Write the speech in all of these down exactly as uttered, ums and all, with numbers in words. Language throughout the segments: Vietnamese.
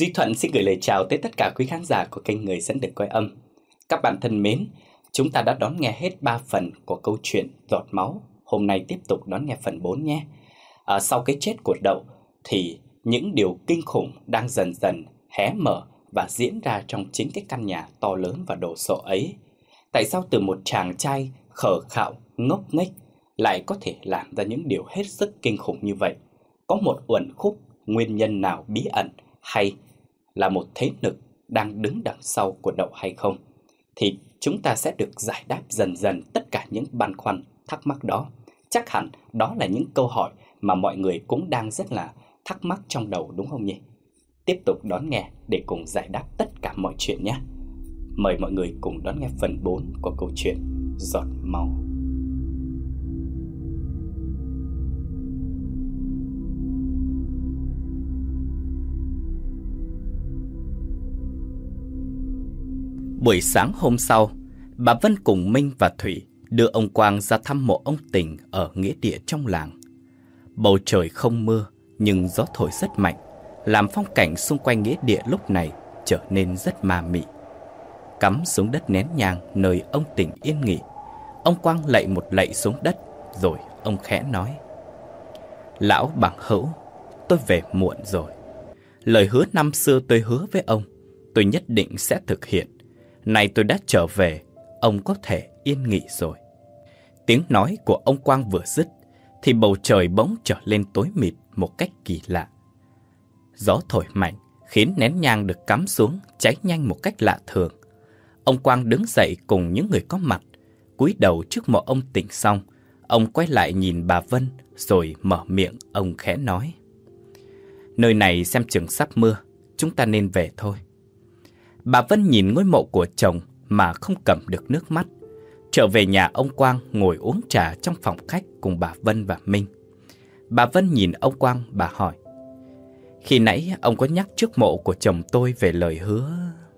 Duy Thuận xin gửi lời chào tới tất cả quý khán giả của kênh Người Dẫn Đường Coi Âm. Các bạn thân mến, chúng ta đã đón nghe hết ba phần của câu chuyện Giọt Máu. Hôm nay tiếp tục đón nghe phần bốn nhé. À, sau cái chết của Đậu thì những điều kinh khủng đang dần dần hé mở và diễn ra trong chính cái căn nhà to lớn và đồ sộ ấy. Tại sao từ một chàng trai khờ khạo, ngốc nghếch lại có thể làm ra những điều hết sức kinh khủng như vậy? Có một uẩn khúc nguyên nhân nào bí ẩn hay là một thế lực đang đứng đằng sau của Đậu hay không? Thì chúng ta sẽ được giải đáp dần dần tất cả những băn khoăn thắc mắc đó. Chắc hẳn đó là những câu hỏi mà mọi người cũng đang rất là thắc mắc trong đầu, đúng không nhỉ? Tiếp tục đón nghe để cùng giải đáp tất cả mọi chuyện nhé. Mời mọi người cùng đón nghe phần bốn của câu chuyện Giọt Máu. Buổi sáng hôm sau, bà Vân cùng Minh và Thủy đưa ông Quang ra thăm mộ ông Tình ở nghĩa địa trong làng. Bầu trời không mưa, nhưng gió thổi rất mạnh, làm phong cảnh xung quanh nghĩa địa lúc này trở nên rất ma mị. Cắm xuống đất nén nhang nơi ông Tình yên nghỉ, ông Quang lạy một lạy xuống đất, rồi ông khẽ nói: "Lão Bằng Hữu, tôi về muộn rồi. Lời hứa năm xưa tôi hứa với ông, tôi nhất định sẽ thực hiện. Nay tôi đã trở về, ông có thể yên nghỉ rồi." Tiếng nói của ông Quang vừa dứt thì bầu trời bỗng trở lên tối mịt một cách kỳ lạ. Gió thổi mạnh khiến nén nhang được cắm xuống cháy nhanh một cách lạ thường. Ông Quang đứng dậy cùng những người có mặt, cúi đầu trước mộ ông Tình xong, ông quay lại nhìn bà Vân rồi mở miệng ông khẽ nói: "Nơi này xem chừng sắp mưa, chúng ta nên về thôi." Bà Vân nhìn ngôi mộ của chồng mà không cầm được nước mắt. Trở về nhà, ông Quang ngồi uống trà trong phòng khách cùng bà Vân và Minh. Bà Vân nhìn ông Quang, bà hỏi: "Khi nãy ông có nhắc trước mộ của chồng tôi về lời hứa?"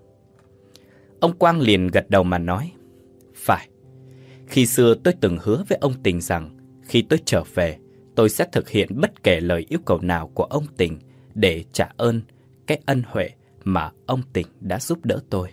Ông Quang liền gật đầu mà nói: "Phải. Khi xưa tôi từng hứa với ông Tình rằng khi tôi trở về, tôi sẽ thực hiện bất kể lời yêu cầu nào của ông Tình để trả ơn cái ân huệ mà ông Tình đã giúp đỡ tôi."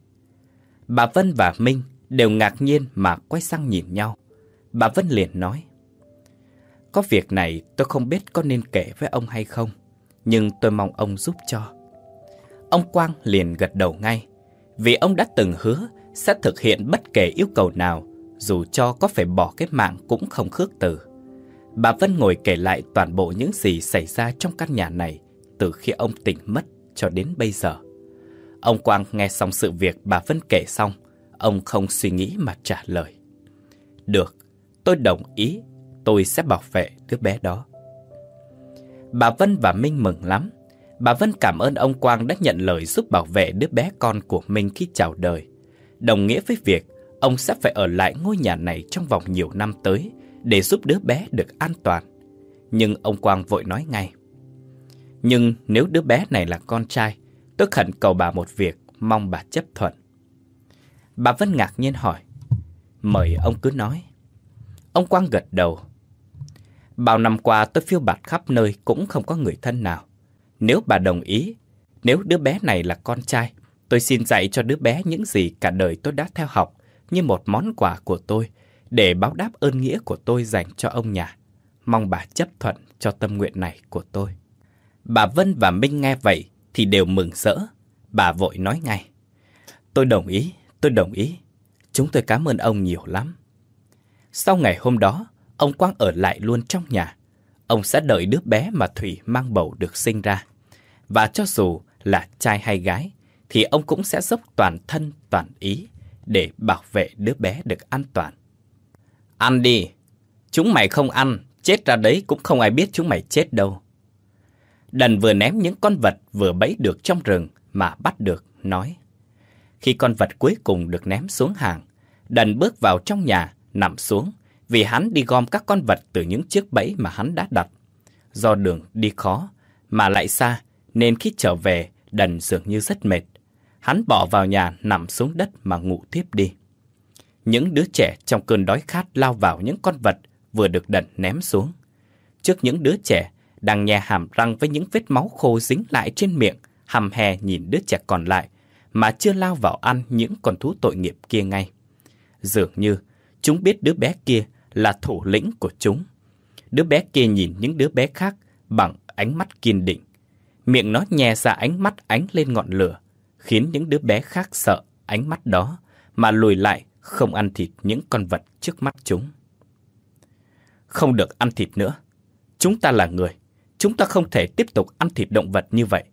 Bà Vân và Minh đều ngạc nhiên mà quay sang nhìn nhau. Bà Vân liền nói: "Có việc này tôi không biết có nên kể với ông hay không, nhưng tôi mong ông giúp cho." Ông Quang liền gật đầu ngay, vì ông đã từng hứa sẽ thực hiện bất kể yêu cầu nào, dù cho có phải bỏ cái mạng cũng không khước từ. Bà Vân ngồi kể lại toàn bộ những gì xảy ra trong căn nhà này từ khi ông Tình mất cho đến bây giờ. Ông Quang nghe xong sự việc bà Vân kể xong, ông không suy nghĩ mà trả lời: "Được, tôi đồng ý, tôi sẽ bảo vệ đứa bé đó." Bà Vân và Minh mừng lắm. Bà Vân cảm ơn ông Quang đã nhận lời giúp bảo vệ đứa bé con của Minh khi chào đời, đồng nghĩa với việc ông sẽ phải ở lại ngôi nhà này trong vòng nhiều năm tới để giúp đứa bé được an toàn. Nhưng ông Quang vội nói ngay: "Nhưng nếu đứa bé này là con trai, tôi khẩn cầu bà một việc, mong bà chấp thuận." Bà Vân ngạc nhiên hỏi: "Mời ông cứ nói." Ông Quang gật đầu: "Bao năm qua tôi phiêu bạt khắp nơi cũng không có người thân nào. Nếu bà đồng ý, nếu đứa bé này là con trai, tôi xin dạy cho đứa bé những gì cả đời tôi đã theo học như một món quà của tôi để báo đáp ơn nghĩa của tôi dành cho ông nhà. Mong bà chấp thuận cho tâm nguyện này của tôi." Bà Vân và Minh nghe vậy thì đều mừng rỡ. Bà vội nói ngay: "Tôi đồng ý, tôi đồng ý. Chúng tôi cảm ơn ông nhiều lắm." Sau ngày hôm đó, ông Quang ở lại luôn trong nhà. Ông sẽ đợi đứa bé mà Thủy mang bầu được sinh ra. Và cho dù là trai hay gái, thì ông cũng sẽ dốc toàn thân toàn ý để bảo vệ đứa bé được an toàn. "Ăn đi, chúng mày không ăn, chết ra đấy cũng không ai biết chúng mày chết đâu." Đần vừa ném những con vật vừa bẫy được trong rừng mà bắt được, nói. Khi con vật cuối cùng được ném xuống hàng, Đần bước vào trong nhà, nằm xuống, vì hắn đi gom các con vật từ những chiếc bẫy mà hắn đã đặt. Do đường đi khó, mà lại xa, nên khi trở về, Đần dường như rất mệt. Hắn bỏ vào nhà nằm xuống đất mà ngủ tiếp đi. Những đứa trẻ trong cơn đói khát lao vào những con vật vừa được Đần ném xuống. Trước những đứa trẻ đang nhe hàm răng với những vết máu khô dính lại trên miệng, hăm he nhìn đứa trẻ còn lại mà chưa lao vào ăn những con thú tội nghiệp kia ngay. Dường như chúng biết đứa bé kia là thủ lĩnh của chúng. Đứa bé kia nhìn những đứa bé khác bằng ánh mắt kiên định. Miệng nó nhè ra ánh mắt ánh lên ngọn lửa, khiến những đứa bé khác sợ ánh mắt đó mà lùi lại không ăn thịt những con vật trước mắt chúng. Không được ăn thịt nữa. Chúng ta là người. Chúng ta không thể tiếp tục ăn thịt động vật như vậy.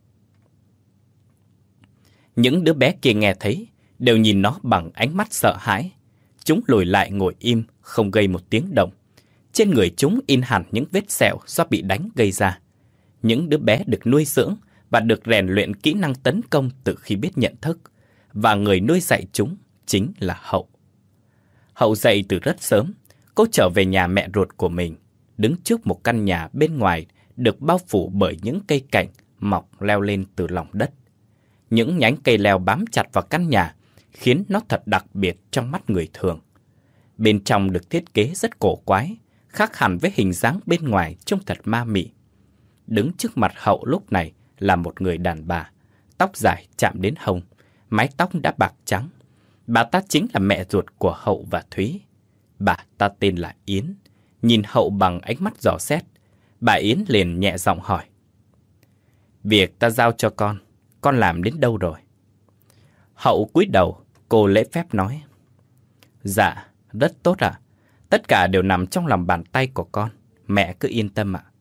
Những đứa bé kia nghe thấy đều nhìn nó bằng ánh mắt sợ hãi. Chúng lùi lại ngồi im, không gây một tiếng động. Trên người chúng in hẳn những vết sẹo do bị đánh gây ra. Những đứa bé được nuôi dưỡng và được rèn luyện kỹ năng tấn công từ khi biết nhận thức. Và người nuôi dạy chúng chính là Hậu. Hậu dậy từ rất sớm. Cô trở về nhà mẹ ruột của mình, đứng trước một căn nhà bên ngoài được bao phủ bởi những cây cảnh mọc leo lên từ lòng đất. Những nhánh cây leo bám chặt vào căn nhà khiến nó thật đặc biệt trong mắt người thường. Bên trong được thiết kế rất cổ quái, khác hẳn với hình dáng bên ngoài trông thật ma mị. Đứng trước mặt Hậu lúc này là một người đàn bà, tóc dài chạm đến hông, mái tóc đã bạc trắng. Bà ta chính là mẹ ruột của Hậu và Thúy. Bà ta tên là Yến. Nhìn Hậu bằng ánh mắt dò xét, bà Yến liền nhẹ giọng hỏi: Việc ta giao cho con, con làm đến đâu rồi? Hậu cúi đầu, cô lễ phép nói: Dạ, rất tốt ạ. Tất cả đều nằm trong lòng bàn tay của con. Mẹ cứ yên tâm ạ.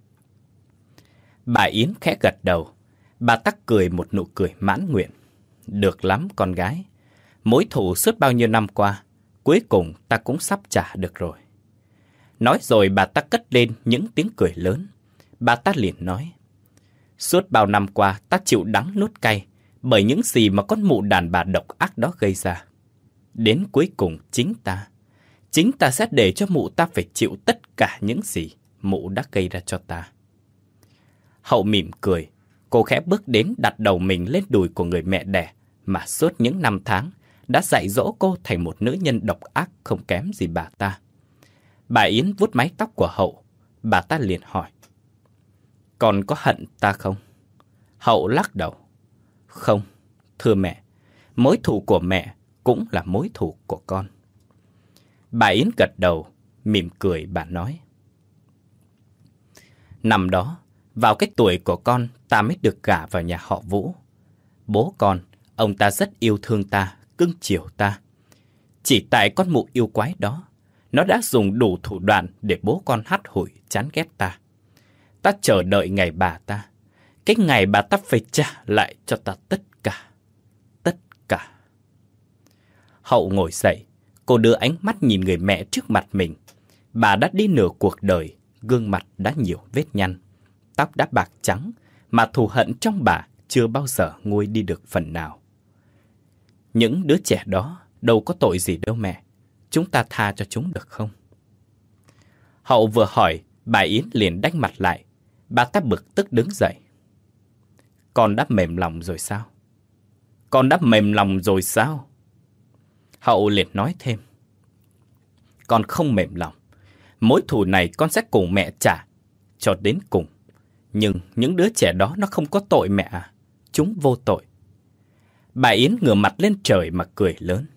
Bà Yến khẽ gật đầu. Bà ta cười một nụ cười mãn nguyện. Được lắm con gái. Mối thù suốt bao nhiêu năm qua, cuối cùng ta cũng sắp trả được rồi. Nói rồi bà ta cất lên những tiếng cười lớn. Bà ta liền nói: Suốt bao năm qua ta chịu đắng nuốt cay bởi những gì mà con mụ đàn bà độc ác đó gây ra. Đến cuối cùng chính ta, chính ta sẽ để cho mụ ta phải chịu tất cả những gì mụ đã gây ra cho ta. Hậu mỉm cười, cô khẽ bước đến đặt đầu mình lên đùi của người mẹ đẻ mà suốt những năm tháng đã dạy dỗ cô thành một nữ nhân độc ác không kém gì bà ta. Bà Yến vuốt mái tóc của Hậu. Bà ta liền hỏi: Con có hận ta không? Hậu lắc đầu: Không, thưa mẹ. Mối thù của mẹ cũng là mối thù của con. Bà Yến gật đầu, mỉm cười bà nói: Năm đó, vào cái tuổi của con, ta mới được gả vào nhà họ Vũ. Bố con, ông ta rất yêu thương ta, cưng chiều ta. Chỉ tại con mụ yêu quái đó, nó đã dùng đủ thủ đoạn để bố con hắt hủi chán ghét ta. Ta chờ đợi ngày bà ta. Cái ngày bà ta phải trả lại cho ta tất cả. Tất cả. Hậu ngồi dậy. Cô đưa ánh mắt nhìn người mẹ trước mặt mình. Bà đã đi nửa cuộc đời. Gương mặt đã nhiều vết nhăn. Tóc đã bạc trắng. Mà thù hận trong bà chưa bao giờ nguôi đi được phần nào. Những đứa trẻ đó đâu có tội gì đâu mẹ. Chúng ta tha cho chúng được không? Hậu vừa hỏi, bà Yến liền đanh mặt lại. Bà ta bực tức đứng dậy. Con đã mềm lòng rồi sao? Con đã mềm lòng rồi sao? Hậu liền nói thêm: Con không mềm lòng. Mối thù này con sẽ cùng mẹ trả cho đến cùng. Nhưng những đứa trẻ đó nó không có tội mẹ à? Chúng vô tội. Bà Yến ngửa mặt lên trời mà cười lớn.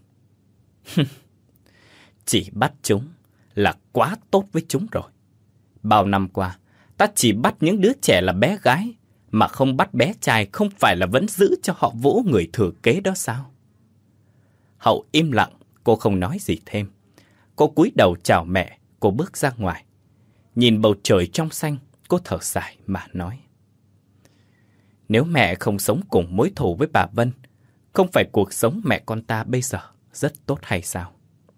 Chỉ bắt chúng là quá tốt với chúng rồi. Bao năm qua, ta chỉ bắt những đứa trẻ là bé gái, mà không bắt bé trai không phải là vẫn giữ cho họ Vũ người thừa kế đó sao? Hậu im lặng, cô không nói gì thêm. Cô cúi đầu chào mẹ, cô bước ra ngoài. Nhìn bầu trời trong xanh, cô thở dài mà nói: Nếu mẹ không sống cùng mối thù với bà Vân, không phải cuộc sống mẹ con ta bây giờ rất tốt hay sao?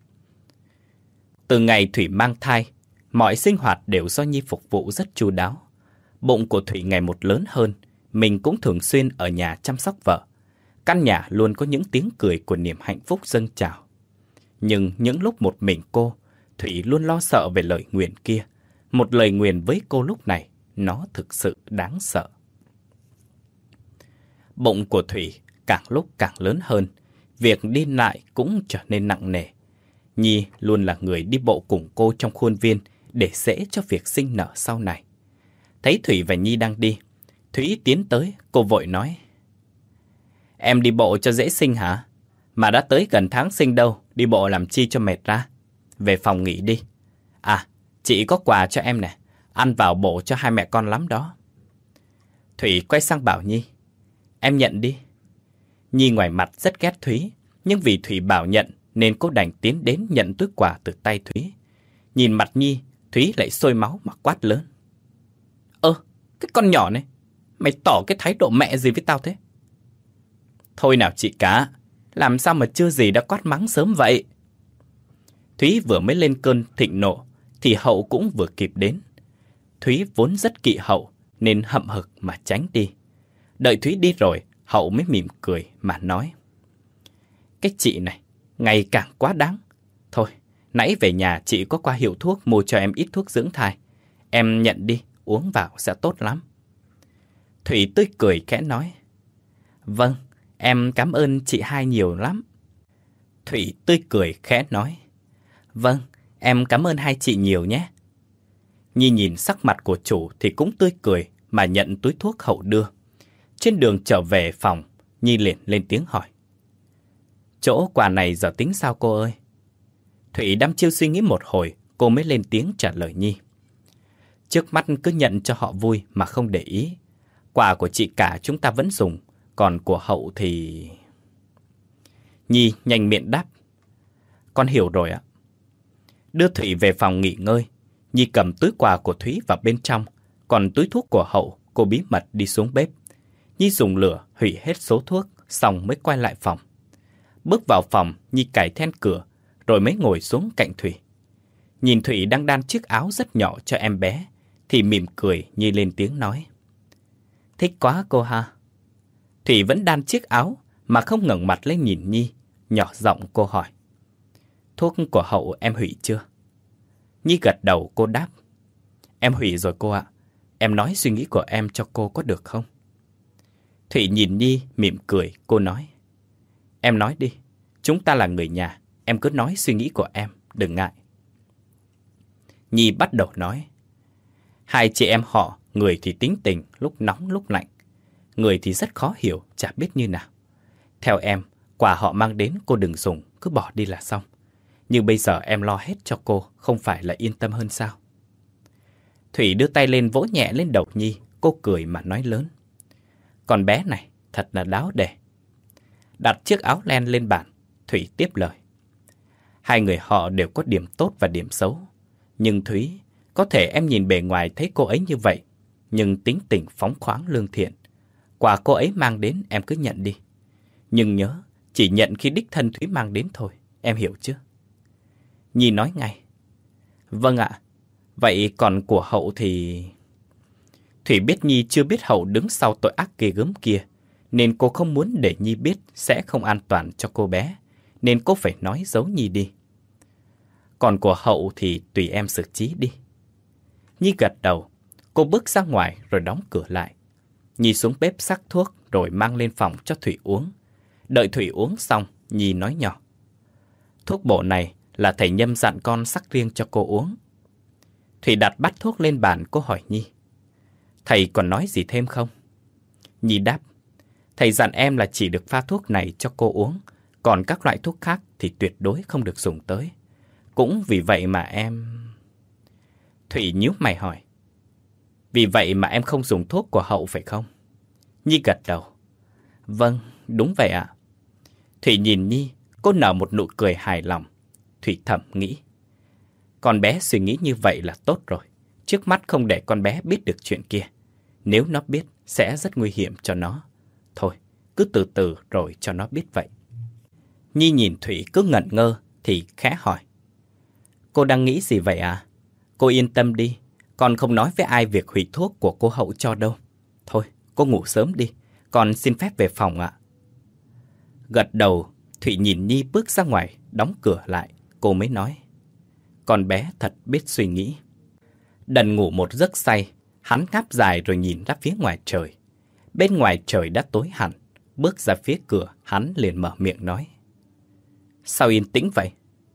Từ ngày Thủy mang thai, mọi sinh hoạt đều do Nhi phục vụ rất chu đáo. Bụng của Thủy ngày một lớn hơn, mình cũng thường xuyên ở nhà chăm sóc vợ. Căn nhà luôn có những tiếng cười của niềm hạnh phúc dâng trào. Nhưng những lúc một mình cô, Thủy luôn lo sợ về lời nguyền kia. Một lời nguyền với cô lúc này, nó thực sự đáng sợ. Bụng của Thủy càng lúc càng lớn hơn, việc đi lại cũng trở nên nặng nề. Nhi luôn là người đi bộ cùng cô trong khuôn viên để dễ cho việc sinh nở sau này. Thấy Thủy và Nhi đang đi, Thủy tiến tới, cô vội nói: Em đi bộ cho dễ sinh hả? Mà đã tới gần tháng sinh đâu, đi bộ làm chi cho mệt ra. Về phòng nghỉ đi. À, chị có quà cho em nè. Ăn vào bổ cho hai mẹ con lắm đó. Thủy quay sang bảo Nhi. Em nhận đi. Nhi ngoài mặt rất ghét Thúy, nhưng vì Thủy bảo nhận nên cô đành tiến đến nhận túi quà từ tay Thúy. Nhìn mặt Nhi, Thúy lại sôi máu mà quát lớn. Ơ, cái con nhỏ này, mày tỏ cái thái độ mẹ gì với tao thế? Thôi nào chị cả, làm sao mà chưa gì đã quát mắng sớm vậy? Thúy vừa mới lên cơn thịnh nộ, thì Hậu cũng vừa kịp đến. Thúy vốn rất kỵ Hậu, nên hậm hực mà tránh đi. Đợi Thúy đi rồi, Hậu mới mỉm cười mà nói. Cái chị này, ngày càng quá đáng. Thôi, nãy về nhà chị có qua hiệu thuốc mua cho em ít thuốc dưỡng thai. Em nhận đi, uống vào sẽ tốt lắm. Thủy tươi cười khẽ nói. Vâng, em cảm ơn chị hai nhiều lắm. Thủy tươi cười khẽ nói. Vâng, em cảm ơn hai chị nhiều nhé. Nhi nhìn sắc mặt của chủ thì cũng tươi cười mà nhận túi thuốc Hậu đưa. Trên đường trở về phòng, Nhi liền lên tiếng hỏi. Chỗ quà này giờ tính sao cô ơi? Thủy đăm chiêu suy nghĩ một hồi, cô mới lên tiếng trả lời Nhi. Trước mắt cứ nhận cho họ vui mà không để ý. Quà của chị cả chúng ta vẫn dùng, còn của Hậu thì... Nhi nhanh miệng đáp. Con hiểu rồi ạ. Đưa Thủy về phòng nghỉ ngơi, Nhi cầm túi quà của Thúy vào bên trong, còn túi thuốc của Hậu cô bí mật đi xuống bếp. Nhi dùng lửa hủy hết số thuốc, xong mới quay lại phòng. Bước vào phòng, Nhi cài then cửa, rồi mới ngồi xuống cạnh Thủy. Nhìn Thủy đang đan chiếc áo rất nhỏ cho em bé, thì mỉm cười Nhi lên tiếng nói. Thích quá cô ha. Thủy vẫn đan chiếc áo mà không ngẩng mặt lên nhìn Nhi, nhỏ giọng cô hỏi. Thuốc của Hậu em hủy chưa? Nhi gật đầu cô đáp. Em hủy rồi cô ạ. Em nói suy nghĩ của em cho cô có được không? Thủy nhìn Nhi mỉm cười, cô nói. Em nói đi, chúng ta là người nhà, em cứ nói suy nghĩ của em, đừng ngại. Nhi bắt đầu nói. Hai chị em họ, người thì tính tình, lúc nóng lúc lạnh. Người thì rất khó hiểu, chả biết như nào. Theo em, quà họ mang đến cô đừng dùng, cứ bỏ đi là xong. Nhưng bây giờ em lo hết cho cô, không phải là yên tâm hơn sao? Thủy đưa tay lên vỗ nhẹ lên đầu Nhi, cô cười mà nói lớn. Con bé này, thật là đáo để. Đặt chiếc áo len lên bàn, Thủy tiếp lời. Hai người họ đều có điểm tốt và điểm xấu. Nhưng Thúy, có thể em nhìn bề ngoài thấy cô ấy như vậy, nhưng tính tình phóng khoáng lương thiện. Quà cô ấy mang đến em cứ nhận đi. Nhưng nhớ, chỉ nhận khi đích thân Thúy mang đến thôi, em hiểu chứ? Nhi nói ngay. Vâng ạ, vậy còn của Hậu thì... Thủy biết Nhi chưa biết Hậu đứng sau tội ác ghê gớm kia, nên cô không muốn để Nhi biết sẽ không an toàn cho cô bé, nên cô phải nói giấu Nhi đi. Còn của Hậu thì tùy em xử trí đi. Nhi gật đầu, cô bước ra ngoài rồi đóng cửa lại. Nhi xuống bếp sắc thuốc rồi mang lên phòng cho Thủy uống. Đợi Thủy uống xong, Nhi nói nhỏ. Thuốc bổ này là thầy Nhâm dặn con sắc riêng cho cô uống. Thủy đặt bát thuốc lên bàn, cô hỏi Nhi. Thầy còn nói gì thêm không? Nhi đáp. Thầy dặn em là chỉ được pha thuốc này cho cô uống, còn các loại thuốc khác thì tuyệt đối không được dùng tới. Cũng vì vậy mà em... Thủy nhíu mày hỏi. Vì vậy mà em không dùng thuốc của Hậu phải không? Nhi gật đầu. Vâng, đúng vậy ạ. Thủy nhìn Nhi, cô nở một nụ cười hài lòng. Thủy thầm nghĩ. Con bé suy nghĩ như vậy là tốt rồi. Trước mắt không để con bé biết được chuyện kia. Nếu nó biết sẽ rất nguy hiểm cho nó. Thôi, cứ từ từ rồi cho nó biết vậy. Nhi nhìn Thủy cứ ngẩn ngơ thì khẽ hỏi. Cô đang nghĩ gì vậy à? Cô yên tâm đi, con không nói với ai việc hủy thuốc của cô Hậu cho đâu. Thôi, cô ngủ sớm đi, con xin phép về phòng ạ. Gật đầu, Thủy nhìn Nhi bước ra ngoài, đóng cửa lại, cô mới nói. Con bé thật biết suy nghĩ. Đần ngủ một giấc say, hắn ngáp dài rồi nhìn ra phía ngoài trời. Bên ngoài trời đã tối hẳn, bước ra phía cửa, hắn liền mở miệng nói. Sao yên tĩnh vậy?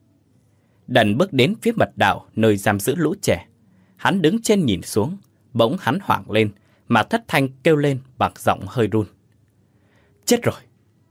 Đần bước đến phía mật đạo nơi giam giữ lũ trẻ. Hắn đứng trên nhìn xuống, bỗng hắn hoảng lên, mà thất thanh kêu lên bằng giọng hơi run. Chết rồi,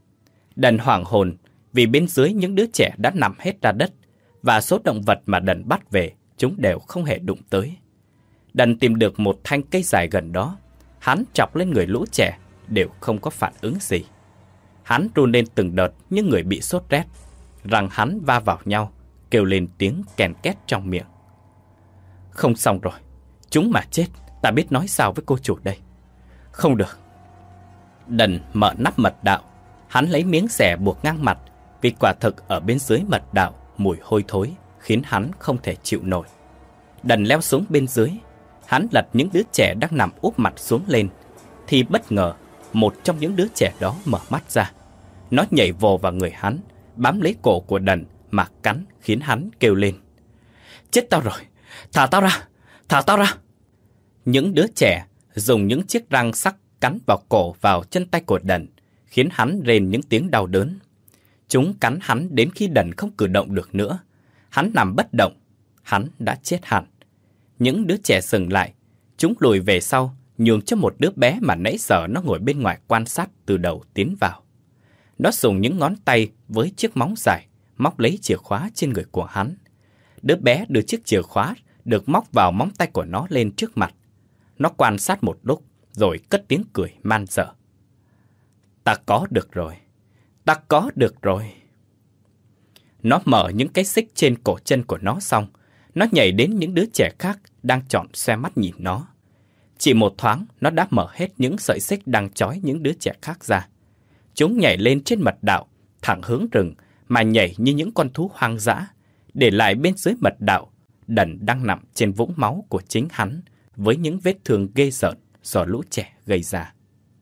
Đần hoảng hồn vì bên dưới những đứa trẻ đã nằm hết ra đất, và số động vật mà Đần bắt về chúng đều không hề đụng tới. Đần tìm được một thanh cây dài gần đó. Hắn chọc lên người lũ trẻ, đều không có phản ứng gì. Hắn run lên từng đợt như người bị sốt rét. Răng hắn va vào nhau, kêu lên tiếng kèn két trong miệng. Không xong rồi, chúng mà chết, ta biết nói sao với cô chủ đây. Không được. Đần mở nắp mật đạo. Hắn lấy miếng xẻ buộc ngang mặt, vì quả thực ở bên dưới mật đạo mùi hôi thối khiến hắn không thể chịu nổi. Đần leo xuống bên dưới. Hắn lật những đứa trẻ đang nằm úp mặt xuống lên, thì bất ngờ một trong những đứa trẻ đó mở mắt ra. Nó nhảy vồ vào người hắn, bám lấy cổ của Đần mà cắn, khiến hắn kêu lên. Chết tao rồi, thả tao ra, thả tao ra. Những đứa trẻ dùng những chiếc răng sắc cắn vào cổ, vào chân tay của Đần, khiến hắn rên những tiếng đau đớn. Chúng cắn hắn đến khi Đần không cử động được nữa. Hắn nằm bất động, hắn đã chết hẳn. Những đứa trẻ dừng lại, chúng lùi về sau, nhường cho một đứa bé mà nãy giờ nó ngồi bên ngoài quan sát từ đầu tiến vào. Nó dùng những ngón tay với chiếc móng dài móc lấy chìa khóa trên người của hắn. Đứa bé đưa chiếc chìa khóa được móc vào móng tay của nó lên trước mặt. Nó quan sát một lúc rồi cất tiếng cười man dợ. Ta có được rồi, ta có được rồi. Nó mở những cái xích trên cổ chân của nó xong, nó nhảy đến những đứa trẻ khác đang tròn xoe mắt nhìn nó. Chỉ một thoáng, nó đã mở hết những sợi xích đang trói những đứa trẻ khác ra. Chúng nhảy lên trên mật đạo, thẳng hướng rừng, mà nhảy như những con thú hoang dã, để lại bên dưới mật đạo, Đần đang nằm trên vũng máu của chính hắn, với những vết thương ghê rợn do lũ trẻ gây ra.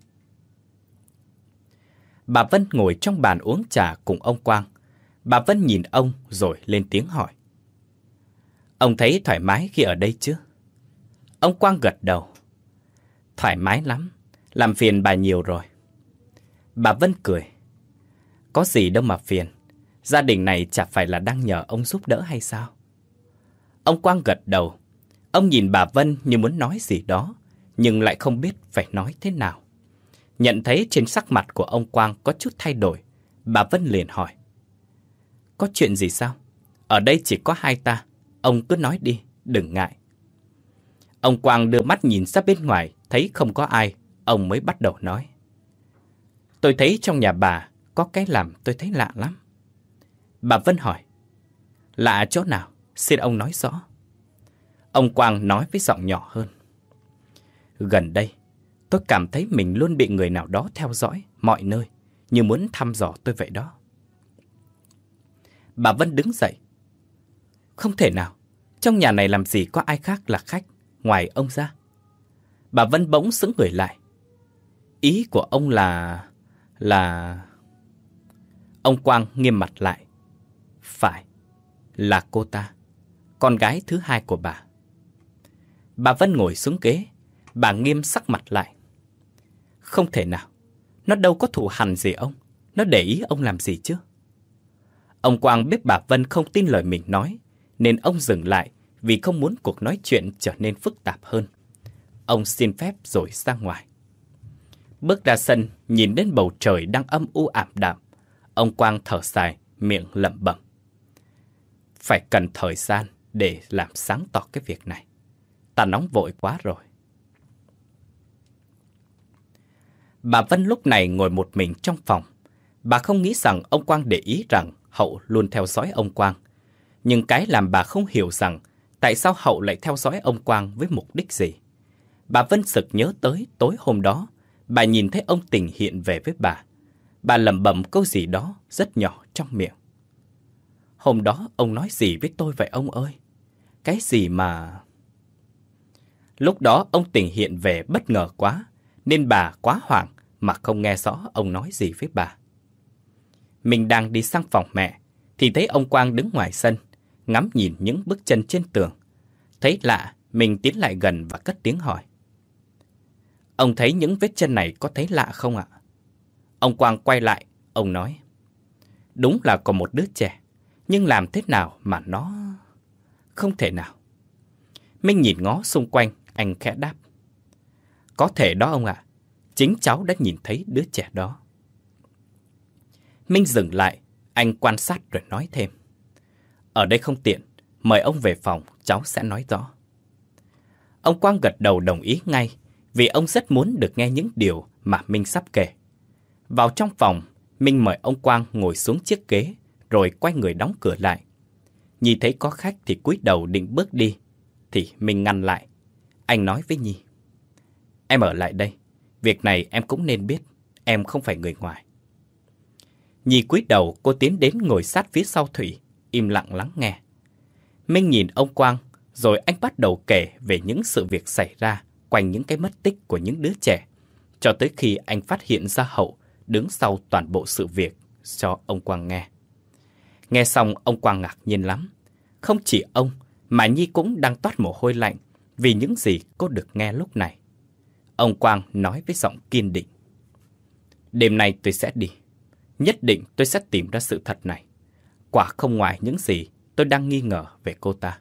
Bà Vân ngồi trong bàn uống trà cùng ông Quang. Bà Vân nhìn ông rồi lên tiếng hỏi. Ông thấy thoải mái khi ở đây chứ? Ông Quang gật đầu. Thoải mái lắm, làm phiền bà nhiều rồi. Bà Vân cười. Có gì đâu mà phiền, gia đình này chả phải là đang nhờ ông giúp đỡ hay sao? Ông Quang gật đầu. Ông nhìn bà Vân như muốn nói gì đó, nhưng lại không biết phải nói thế nào. Nhận thấy trên sắc mặt của ông Quang có chút thay đổi, bà Vân liền hỏi. Có chuyện gì sao? Ở đây chỉ có hai ta, ông cứ nói đi, đừng ngại. Ông Quang đưa mắt nhìn ra bên ngoài, thấy không có ai, ông mới bắt đầu nói. Tôi thấy trong nhà bà có cái làm tôi thấy lạ lắm. Bà Vân hỏi. Lạ chỗ nào? Xin ông nói rõ. Ông Quang nói với giọng nhỏ hơn. Gần đây, tôi cảm thấy mình luôn bị người nào đó theo dõi mọi nơi, như muốn thăm dò tôi vậy đó. Bà Vân đứng dậy. Không thể nào, trong nhà này làm gì có ai khác là khách, ngoài ông ra. Bà Vân bỗng sững người lại. Ý của ông là... là... Ông Quang nghiêm mặt lại. Phải, là cô ta, con gái thứ hai của bà. Bà Vân ngồi xuống ghế, bà nghiêm sắc mặt lại. Không thể nào, nó đâu có thù hằn gì ông, nó để ý ông làm gì chứ? Ông Quang biết bà Vân không tin lời mình nói, nên ông dừng lại vì không muốn cuộc nói chuyện trở nên phức tạp hơn. Ông xin phép rồi ra ngoài. Bước ra sân, nhìn đến bầu trời đang âm u ảm đạm, ông Quang thở dài, miệng lẩm bẩm. Phải cần thời gian để làm sáng tỏ cái việc này. Ta nóng vội quá rồi. Bà Vân lúc này ngồi một mình trong phòng. Bà không nghĩ rằng ông Quang để ý rằng Hậu luôn theo dõi ông Quang. Nhưng cái làm bà không hiểu rằng tại sao Hậu lại theo dõi ông Quang với mục đích gì. Bà Vân sực nhớ tới tối hôm đó, bà nhìn thấy ông Tình hiện về với bà. Bà lẩm bẩm câu gì đó rất nhỏ trong miệng. Hôm đó ông nói gì với tôi vậy ông ơi? Cái gì mà... Lúc đó ông Tình hiện về bất ngờ quá, nên bà quá hoảng mà không nghe rõ ông nói gì với bà. Mình đang đi sang phòng mẹ, thì thấy ông Quang đứng ngoài sân, ngắm nhìn những bước chân trên tường. Thấy lạ, mình tiến lại gần và cất tiếng hỏi. Ông thấy những vết chân này có thấy lạ không ạ? Ông Quang quay lại, ông nói. Đúng là có một đứa trẻ, nhưng làm thế nào mà nó... Không thể nào. Minh nhìn ngó xung quanh, anh khẽ đáp. Có thể đó ông ạ, chính cháu đã nhìn thấy đứa trẻ đó. Minh dừng lại, anh quan sát rồi nói thêm. Ở đây không tiện, mời ông về phòng, cháu sẽ nói rõ. Ông Quang gật đầu đồng ý ngay, vì ông rất muốn được nghe những điều mà Minh sắp kể. Vào trong phòng, Minh mời ông Quang ngồi xuống chiếc ghế, rồi quay người đóng cửa lại. Nhi thấy có khách thì cúi đầu định bước đi, thì Minh ngăn lại. Anh nói với Nhi. Em ở lại đây, việc này em cũng nên biết, em không phải người ngoài. Nhi cúi đầu, cô tiến đến ngồi sát phía sau Thủy, im lặng lắng nghe. Minh nhìn ông Quang, rồi anh bắt đầu kể về những sự việc xảy ra quanh những cái mất tích của những đứa trẻ, cho tới khi anh phát hiện ra Hậu đứng sau toàn bộ sự việc cho ông Quang nghe. Nghe xong ông Quang ngạc nhiên lắm. Không chỉ ông, mà Nhi cũng đang toát mồ hôi lạnh vì những gì cô được nghe lúc này. Ông Quang nói với giọng kiên định. Đêm nay tôi sẽ đi. Nhất định tôi sẽ tìm ra sự thật này. Quả không ngoài những gì tôi đang nghi ngờ về cô ta.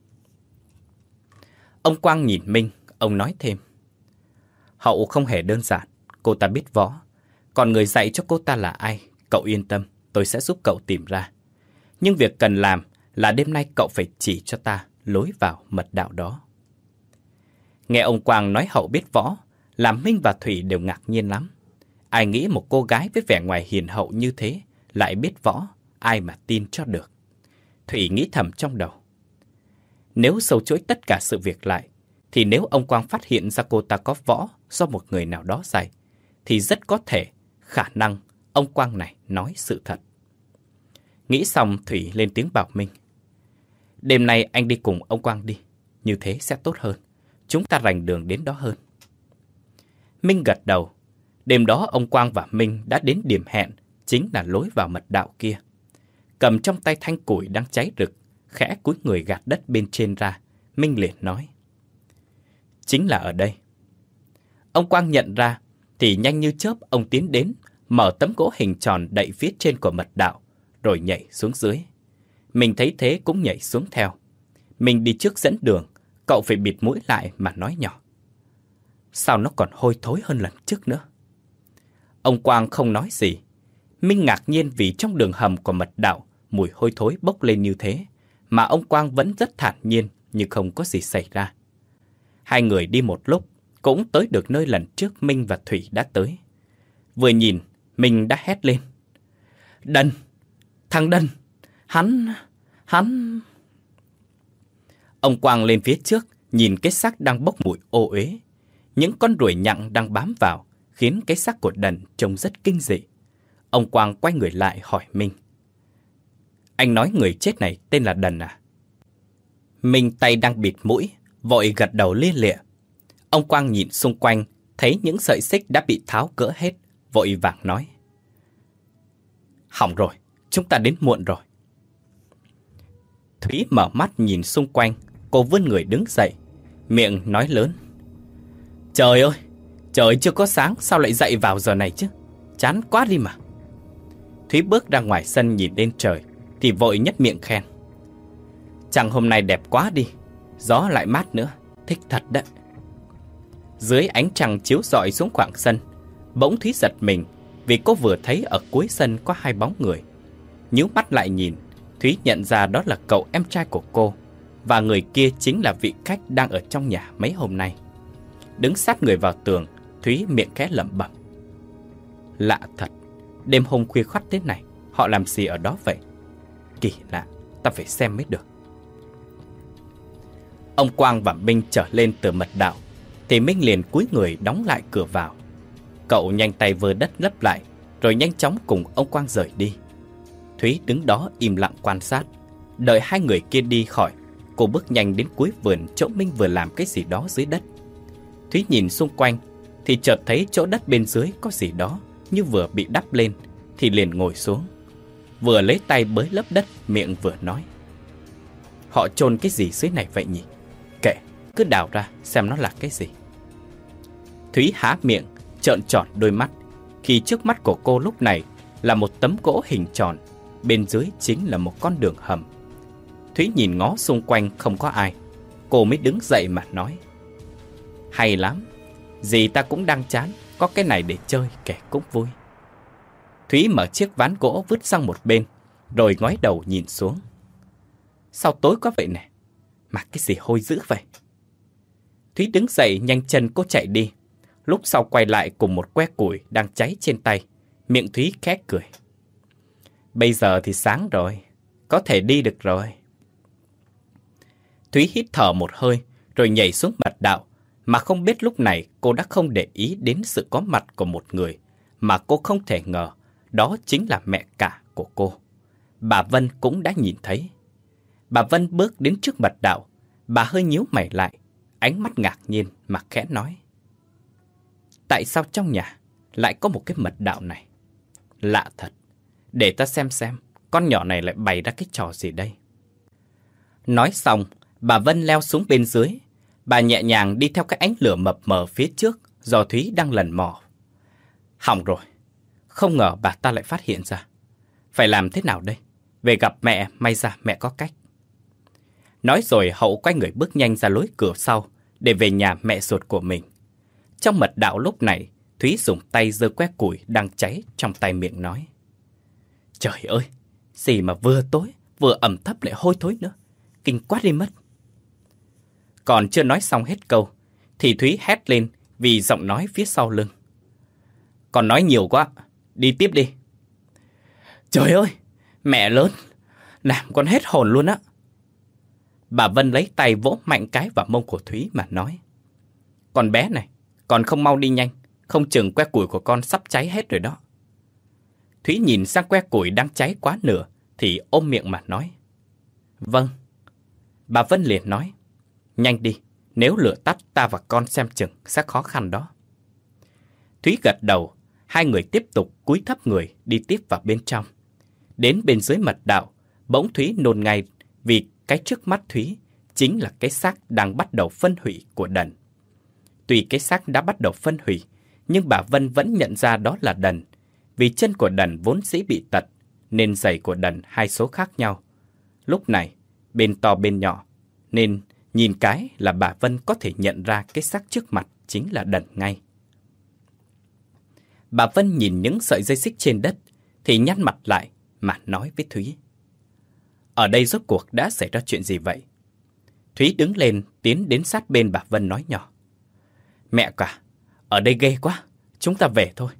Ông Quang nhìn Minh, ông nói thêm. Hậu không hề đơn giản, cô ta biết võ. Còn người dạy cho cô ta là ai, cậu yên tâm, tôi sẽ giúp cậu tìm ra. Nhưng việc cần làm là đêm nay cậu phải chỉ cho ta lối vào mật đạo đó. Nghe ông Quang nói Hậu biết võ, làm Minh và Thủy đều ngạc nhiên lắm. Ai nghĩ một cô gái với vẻ ngoài hiền hậu như thế lại biết võ, ai mà tin cho được. Thủy nghĩ thầm trong đầu. Nếu sâu chuỗi tất cả sự việc lại, thì nếu ông Quang phát hiện ra cô ta có võ do một người nào đó dạy, thì rất có thể, khả năng ông Quang này nói sự thật. Nghĩ xong Thủy lên tiếng bảo Minh. Đêm nay anh đi cùng ông Quang đi, như thế sẽ tốt hơn. Chúng ta rành đường đến đó hơn. Minh gật đầu. Đêm đó ông Quang và Minh đã đến điểm hẹn, chính là lối vào mật đạo kia. Cầm trong tay thanh củi đang cháy rực, khẽ cúi người gạt đất bên trên ra, Minh liền nói. Chính là ở đây. Ông Quang nhận ra, thì nhanh như chớp ông tiến đến, mở tấm gỗ hình tròn đậy phía trên của mật đạo, rồi nhảy xuống dưới. Mình thấy thế cũng nhảy xuống theo. Mình đi trước dẫn đường, cậu phải bịt mũi lại mà nói nhỏ. Sao nó còn hôi thối hơn lần trước nữa? Ông Quang không nói gì. Minh ngạc nhiên vì trong đường hầm của mật đạo mùi hôi thối bốc lên như thế, mà ông Quang vẫn rất thản nhiên như không có gì xảy ra. Hai người đi một lúc, cũng tới được nơi lần trước Minh và Thủy đã tới. Vừa nhìn, Minh đã hét lên. Đần! Thằng Đần! Hắn! Hắn! Ông Quang lên phía trước, nhìn cái xác đang bốc mùi ô uế. Những con ruồi nhặng đang bám vào, khiến cái xác của Đần trông rất kinh dị. Ông Quang quay người lại hỏi Minh. Anh nói người chết này tên là Đần à? Minh tay đang bịt mũi, vội gật đầu lia lịa. Ông Quang nhìn xung quanh, thấy những sợi xích đã bị tháo cỡ hết, vội vàng nói. Hỏng rồi, chúng ta đến muộn rồi. Thúy mở mắt nhìn xung quanh, cô vươn người đứng dậy, miệng nói lớn. Trời ơi, trời chưa có sáng, sao lại dậy vào giờ này chứ? Chán quá đi mà. Thúy bước ra ngoài sân nhìn lên trời, thì vội nhếch miệng khen. Trăng hôm nay đẹp quá đi, gió lại mát nữa, thích thật đấy. Dưới ánh trăng chiếu rọi xuống khoảng sân, bỗng Thúy giật mình vì cô vừa thấy ở cuối sân có hai bóng người. Nhíu mắt lại nhìn, Thúy nhận ra đó là cậu em trai của cô, và người kia chính là vị khách đang ở trong nhà mấy hôm nay. Đứng sát người vào tường, Thúy miệng khẽ lẩm bẩm. Lạ thật, đêm hôm khuya khoắt thế này, họ làm gì ở đó vậy? Kỳ lạ, ta phải xem mới được. Ông Quang và Minh trở lên từ mật đạo, thì Minh liền cúi người đóng lại cửa vào. Cậu nhanh tay vơ đất lấp lại, rồi nhanh chóng cùng ông Quang rời đi. Thúy đứng đó im lặng quan sát. Đợi hai người kia đi khỏi, cô bước nhanh đến cuối vườn chỗ Minh vừa làm cái gì đó dưới đất. Thúy nhìn xung quanh, thì chợt thấy chỗ đất bên dưới có gì đó như vừa bị đắp lên, thì liền ngồi xuống. Vừa lấy tay bới lấp đất, miệng vừa nói. Họ chôn cái gì dưới này vậy nhỉ? Kệ, cứ đào ra xem nó là cái gì. Thúy há miệng, trợn tròn đôi mắt, khi trước mắt của cô lúc này là một tấm gỗ hình tròn, bên dưới chính là một con đường hầm. Thúy nhìn ngó xung quanh không có ai, cô mới đứng dậy mà nói. Hay lắm, dì ta cũng đang chán, có cái này để chơi kể cũng vui. Thúy mở chiếc ván gỗ vứt sang một bên, rồi ngoái đầu nhìn xuống. Sao tối quá vậy nè? Mà cái gì hôi dữ vậy? Thúy đứng dậy nhanh chân cô chạy đi. Lúc sau quay lại cùng một que củi đang cháy trên tay. Miệng Thúy khẽ cười. Bây giờ thì sáng rồi, có thể đi được rồi. Thúy hít thở một hơi, rồi nhảy xuống mật đạo, mà không biết lúc này cô đã không để ý đến sự có mặt của một người mà cô không thể ngờ, đó chính là mẹ cả của cô. Bà Vân cũng đã nhìn thấy. Bà Vân bước đến trước mật đạo, bà hơi nhíu mày lại, ánh mắt ngạc nhiên mà khẽ nói. Tại sao trong nhà lại có một cái mật đạo này? Lạ thật, để ta xem xem con nhỏ này lại bày ra cái trò gì đây. Nói xong, bà Vân leo xuống bên dưới. Bà nhẹ nhàng đi theo cái ánh lửa mập mờ phía trước do Thúy đang lần mò. Hỏng rồi, không ngờ bà ta lại phát hiện ra. Phải làm thế nào đây? Về gặp mẹ, may ra mẹ có cách. Nói rồi Hậu quay người bước nhanh ra lối cửa sau để về nhà mẹ ruột của mình. Trong mật đạo lúc này, Thúy dùng tay giơ que củi đang cháy trong tay miệng nói. Trời ơi, gì mà vừa tối, vừa ẩm thấp lại hôi thối nữa. Kinh quá đi mất. Còn chưa nói xong hết câu, thì Thúy hét lên vì giọng nói phía sau lưng. Còn nói nhiều quá, đi tiếp đi. Trời ơi, mẹ lớn, làm con hết hồn luôn á. Bà Vân lấy tay vỗ mạnh cái vào mông của Thúy mà nói. Con bé này, còn không mau đi nhanh, không chừng que củi của con sắp cháy hết rồi đó. Thúy nhìn sang que củi đang cháy quá nửa, thì ôm miệng mà nói. Vâng. Bà Vân liền nói. Nhanh đi, nếu lửa tắt ta và con xem chừng sẽ khó khăn đó. Thúy gật đầu, hai người tiếp tục cúi thấp người đi tiếp vào bên trong. Đến bên dưới mật đạo, bỗng Thúy nôn ngay vì cái trước mắt Thúy chính là cái xác đang bắt đầu phân hủy của Đần. Tuy cái xác đã bắt đầu phân hủy, nhưng bà Vân vẫn nhận ra đó là Đần. Vì chân của Đần vốn dĩ bị tật, nên giày của Đần hai số khác nhau. Lúc này, bên to bên nhỏ, nên nhìn cái là bà Vân có thể nhận ra cái xác trước mặt chính là Đần ngay. Bà Vân nhìn những sợi dây xích trên đất, thì nhăn mặt lại mà nói với Thúy. Ở đây rốt cuộc đã xảy ra chuyện gì vậy? Thúy đứng lên tiến đến sát bên bà Vân nói nhỏ. Mẹ cả, ở đây ghê quá, chúng ta về thôi.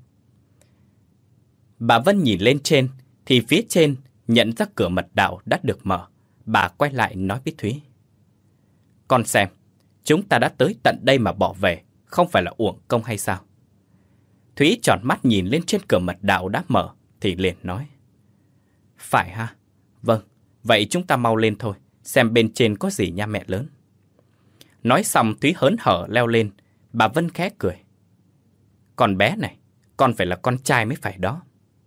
Bà Vân nhìn lên trên, thì phía trên nhận ra cửa mật đạo đã được mở. Bà quay lại nói với Thúy. Con xem, chúng ta đã tới tận đây mà bỏ về, không phải là uổng công hay sao? Thúy tròn mắt nhìn lên trên cửa mật đạo đã mở, thì liền nói. Phải ha? Vâng, vậy chúng ta mau lên thôi, xem bên trên có gì nha mẹ lớn. Nói xong Thúy hớn hở leo lên, bà Vân khẽ cười. Con bé này, con phải là con trai mới phải đó.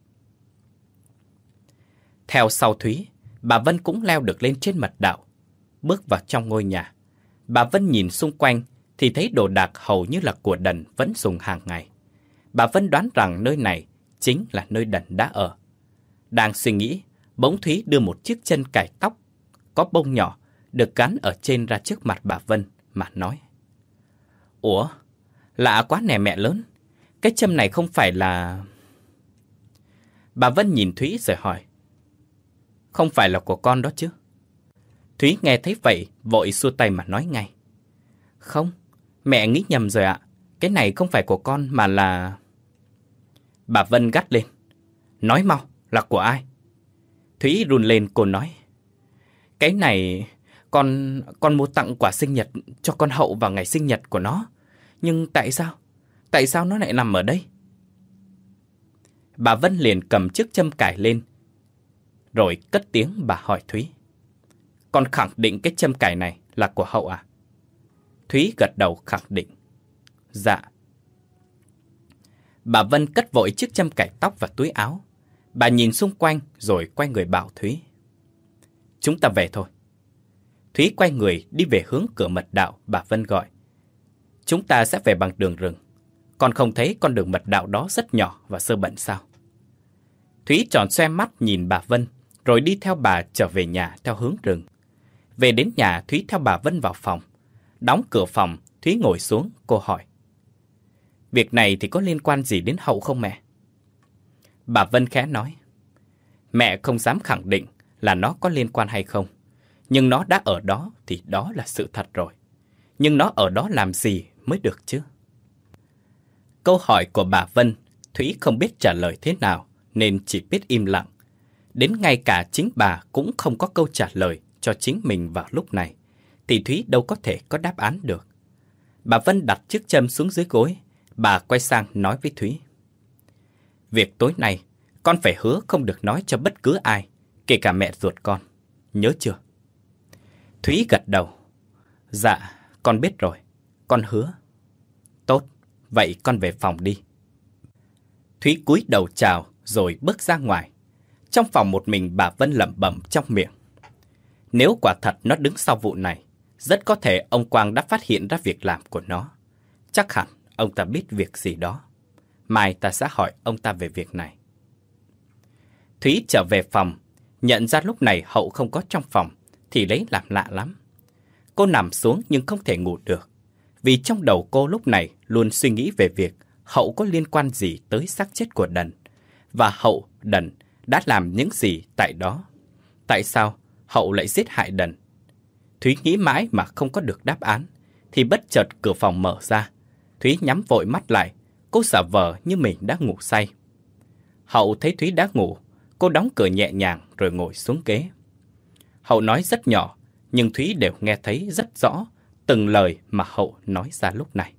Theo sau Thúy, bà Vân cũng leo được lên trên mật đạo. Bước vào trong ngôi nhà, bà Vân nhìn xung quanh thì thấy đồ đạc hầu như là của Đần vẫn dùng hàng ngày. Bà Vân đoán rằng nơi này chính là nơi Đần đã ở. Đang suy nghĩ, bỗng Thúy đưa một chiếc chân cài tóc có bông nhỏ được gắn ở trên ra trước mặt bà Vân mà nói. Ủa, lạ quá nè mẹ lớn, cái châm này không phải là... Bà Vân nhìn Thúy rồi hỏi. Không phải là của con đó chứ? Thúy nghe thấy vậy, vội xua tay mà nói ngay. Không, mẹ nghĩ nhầm rồi ạ. Cái này không phải của con mà là... Bà Vân gắt lên. Nói mau, là của ai? Thúy run lên cô nói. Cái này... Con... Con mua tặng quà sinh nhật cho con Hậu vào ngày sinh nhật của nó. Nhưng tại sao? Tại sao nó lại nằm ở đây? Bà Vân liền cầm chiếc châm cài lên. Rồi cất tiếng bà hỏi Thúy. Con khẳng định cái châm cài này là của Hậu à? Thúy gật đầu khẳng định. Dạ. Bà Vân cất vội chiếc châm cài tóc và túi áo. Bà nhìn xung quanh rồi quay người bảo Thúy. Chúng ta về thôi. Thúy quay người đi về hướng cửa mật đạo. Bà Vân gọi. Chúng ta sẽ về bằng đường rừng. Con không thấy con đường mật đạo đó rất nhỏ và sơ bẩn sao? Thúy tròn xoe mắt nhìn bà Vân, rồi đi theo bà trở về nhà theo hướng rừng. Về đến nhà, Thúy theo bà Vân vào phòng. Đóng cửa phòng, Thúy ngồi xuống, cô hỏi. Việc này thì có liên quan gì đến Hậu không mẹ? Bà Vân khẽ nói, mẹ không dám khẳng định là nó có liên quan hay không. Nhưng nó đã ở đó thì đó là sự thật rồi. Nhưng nó ở đó làm gì mới được chứ? Câu hỏi của bà Vân, Thúy không biết trả lời thế nào nên chỉ biết im lặng. Đến ngay cả chính bà cũng không có câu trả lời cho chính mình vào lúc này, thì Thúy đâu có thể có đáp án được. Bà Vân đặt chiếc châm xuống dưới gối, bà quay sang nói với Thúy. Việc tối nay, con phải hứa không được nói cho bất cứ ai, kể cả mẹ ruột con. Nhớ chưa? Thúy gật đầu. Dạ, con biết rồi, con hứa. Tốt, vậy con về phòng đi. Thúy cúi đầu chào rồi bước ra ngoài. Trong phòng một mình bà Vân lẩm bẩm trong miệng. Nếu quả thật nó đứng sau vụ này, rất có thể ông Quang đã phát hiện ra việc làm của nó. Chắc hẳn ông ta biết việc gì đó. Mai ta sẽ hỏi ông ta về việc này. Thúy trở về phòng, nhận ra lúc này Hậu không có trong phòng, thì lấy làm lạ lắm. Cô nằm xuống nhưng không thể ngủ được, vì trong đầu cô lúc này luôn suy nghĩ về việc Hậu có liên quan gì tới xác chết của Đần, và Hậu, Đần đã làm những gì tại đó. Tại sao Hậu lại giết hại Đần? Thúy nghĩ mãi mà không có được đáp án, thì bất chợt cửa phòng mở ra. Thúy nhắm vội mắt lại, cô giả vờ như mình đã ngủ say. Hậu thấy Thúy đã ngủ, cô đóng cửa nhẹ nhàng rồi ngồi xuống ghế. Hậu nói rất nhỏ, nhưng Thúy đều nghe thấy rất rõ từng lời mà Hậu nói ra lúc này.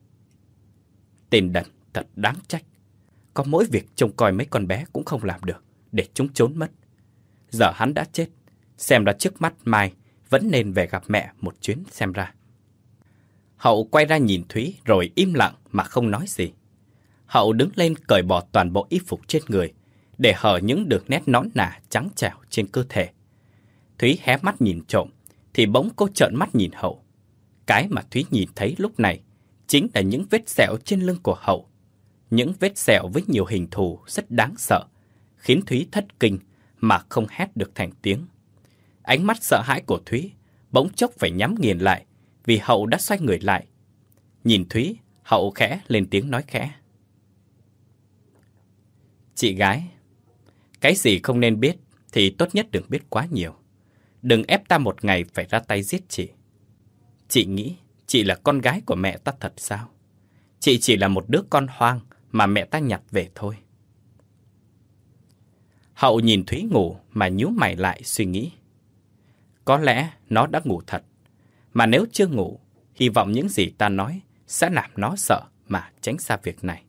Tên Đần thật đáng trách. Có mỗi việc trông coi mấy con bé cũng không làm được, để chúng trốn mất. Giờ hắn đã chết, xem ra trước mắt mai vẫn nên về gặp mẹ một chuyến xem ra. Hậu quay ra nhìn Thúy rồi im lặng mà không nói gì. Hậu đứng lên cởi bỏ toàn bộ y phục trên người, để hở những đường nét nõn nà trắng trẻo trên cơ thể. Thúy hé mắt nhìn trộm, thì bỗng cô trợn mắt nhìn Hậu. Cái mà Thúy nhìn thấy lúc này chính là những vết sẹo trên lưng của Hậu. Những vết sẹo với nhiều hình thù rất đáng sợ, khiến Thúy thất kinh mà không hét được thành tiếng. Ánh mắt sợ hãi của Thúy bỗng chốc phải nhắm nghiền lại, vì Hậu đã xoay người lại. Nhìn Thúy, Hậu khẽ lên tiếng nói khẽ. Chị gái, cái gì không nên biết thì tốt nhất đừng biết quá nhiều. Đừng ép ta một ngày phải ra tay giết chị. Chị nghĩ chị là con gái của mẹ ta thật sao? Chị chỉ là một đứa con hoang mà mẹ ta nhặt về thôi. Hậu nhìn Thúy ngủ mà nhíu mày lại suy nghĩ. Có lẽ nó đã ngủ thật. Mà nếu chưa ngủ, hy vọng những gì ta nói sẽ làm nó sợ mà tránh xa việc này.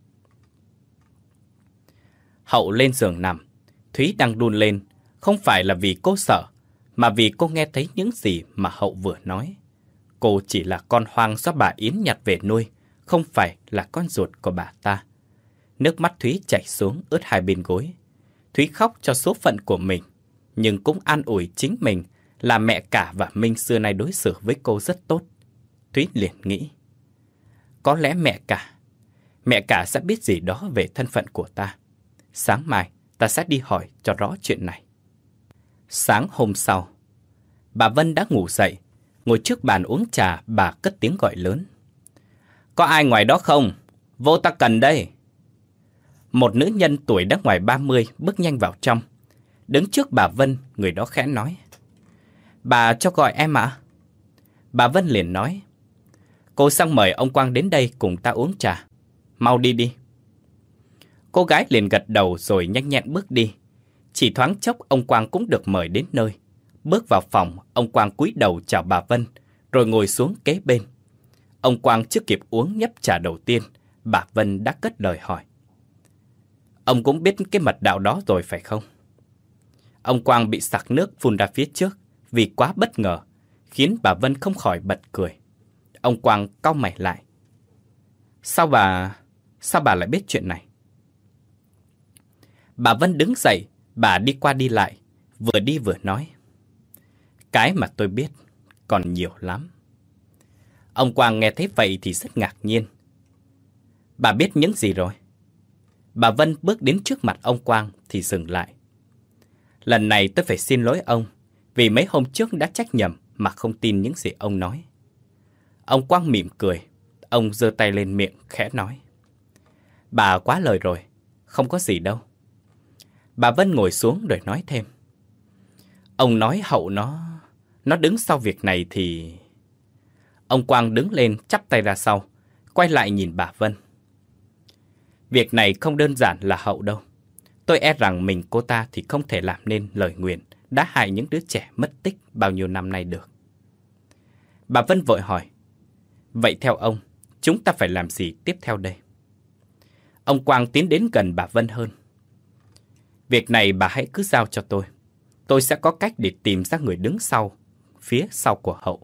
Hậu lên giường nằm. Thúy đang run lên, không phải là vì cô sợ, mà vì cô nghe thấy những gì mà Hậu vừa nói. Cô chỉ là con hoang do bà Yến nhặt về nuôi, không phải là con ruột của bà ta. Nước mắt Thúy chảy xuống ướt hai bên gối. Thúy khóc cho số phận của mình, nhưng cũng an ủi chính mình là mẹ cả và Minh xưa nay đối xử với cô rất tốt. Thúy liền nghĩ, có lẽ mẹ cả, mẹ cả sẽ biết gì đó về thân phận của ta. Sáng mai ta sẽ đi hỏi cho rõ chuyện này. Sáng hôm sau, bà Vân đã ngủ dậy, ngồi trước bàn uống trà, bà cất tiếng gọi lớn. Có ai ngoài đó không? Vô ta cần đây. Một nữ nhân tuổi đã ngoài ba mươi bước nhanh vào trong. Đứng trước bà Vân, người đó khẽ nói. Bà cho gọi em ạ. Bà Vân liền nói. Cô sang mời ông Quang đến đây cùng ta uống trà. Mau đi đi. Cô gái liền gật đầu rồi nhanh nhẹn bước đi. Chỉ thoáng chốc ông Quang cũng được mời đến nơi. Bước vào phòng, ông Quang cúi đầu chào bà Vân, rồi ngồi xuống kế bên. Ông Quang chưa kịp uống nhấp trà đầu tiên, bà Vân đã cất lời hỏi. Ông cũng biết cái mật đạo đó rồi phải không? Ông Quang bị sặc nước phun ra phía trước vì quá bất ngờ, khiến bà Vân không khỏi bật cười. Ông Quang cau mày lại. Sao bà... sao bà lại biết chuyện này? Bà Vân đứng dậy, bà đi qua đi lại, vừa đi vừa nói. Cái mà tôi biết còn nhiều lắm. Ông Quang nghe thấy vậy thì rất ngạc nhiên. Bà biết những gì rồi? Bà Vân bước đến trước mặt ông Quang thì dừng lại. Lần này tôi phải xin lỗi ông, vì mấy hôm trước đã trách nhầm mà không tin những gì ông nói. Ông Quang mỉm cười, ông giơ tay lên miệng khẽ nói. Bà quá lời rồi, không có gì đâu. Bà Vân ngồi xuống rồi nói thêm. Ông nói Hậu nó... Nó đứng sau việc này thì... Ông Quang đứng lên chắp tay ra sau, quay lại nhìn bà Vân. Việc này không đơn giản là Hậu đâu. Tôi e rằng mình cô ta thì không thể làm nên lời nguyền đã hại những đứa trẻ mất tích bao nhiêu năm nay được. Bà Vân vội hỏi. Vậy theo ông, chúng ta phải làm gì tiếp theo đây? Ông Quang tiến đến gần bà Vân hơn. Việc này bà hãy cứ giao cho tôi. Tôi sẽ có cách để tìm ra người đứng sau, phía sau của Hậu.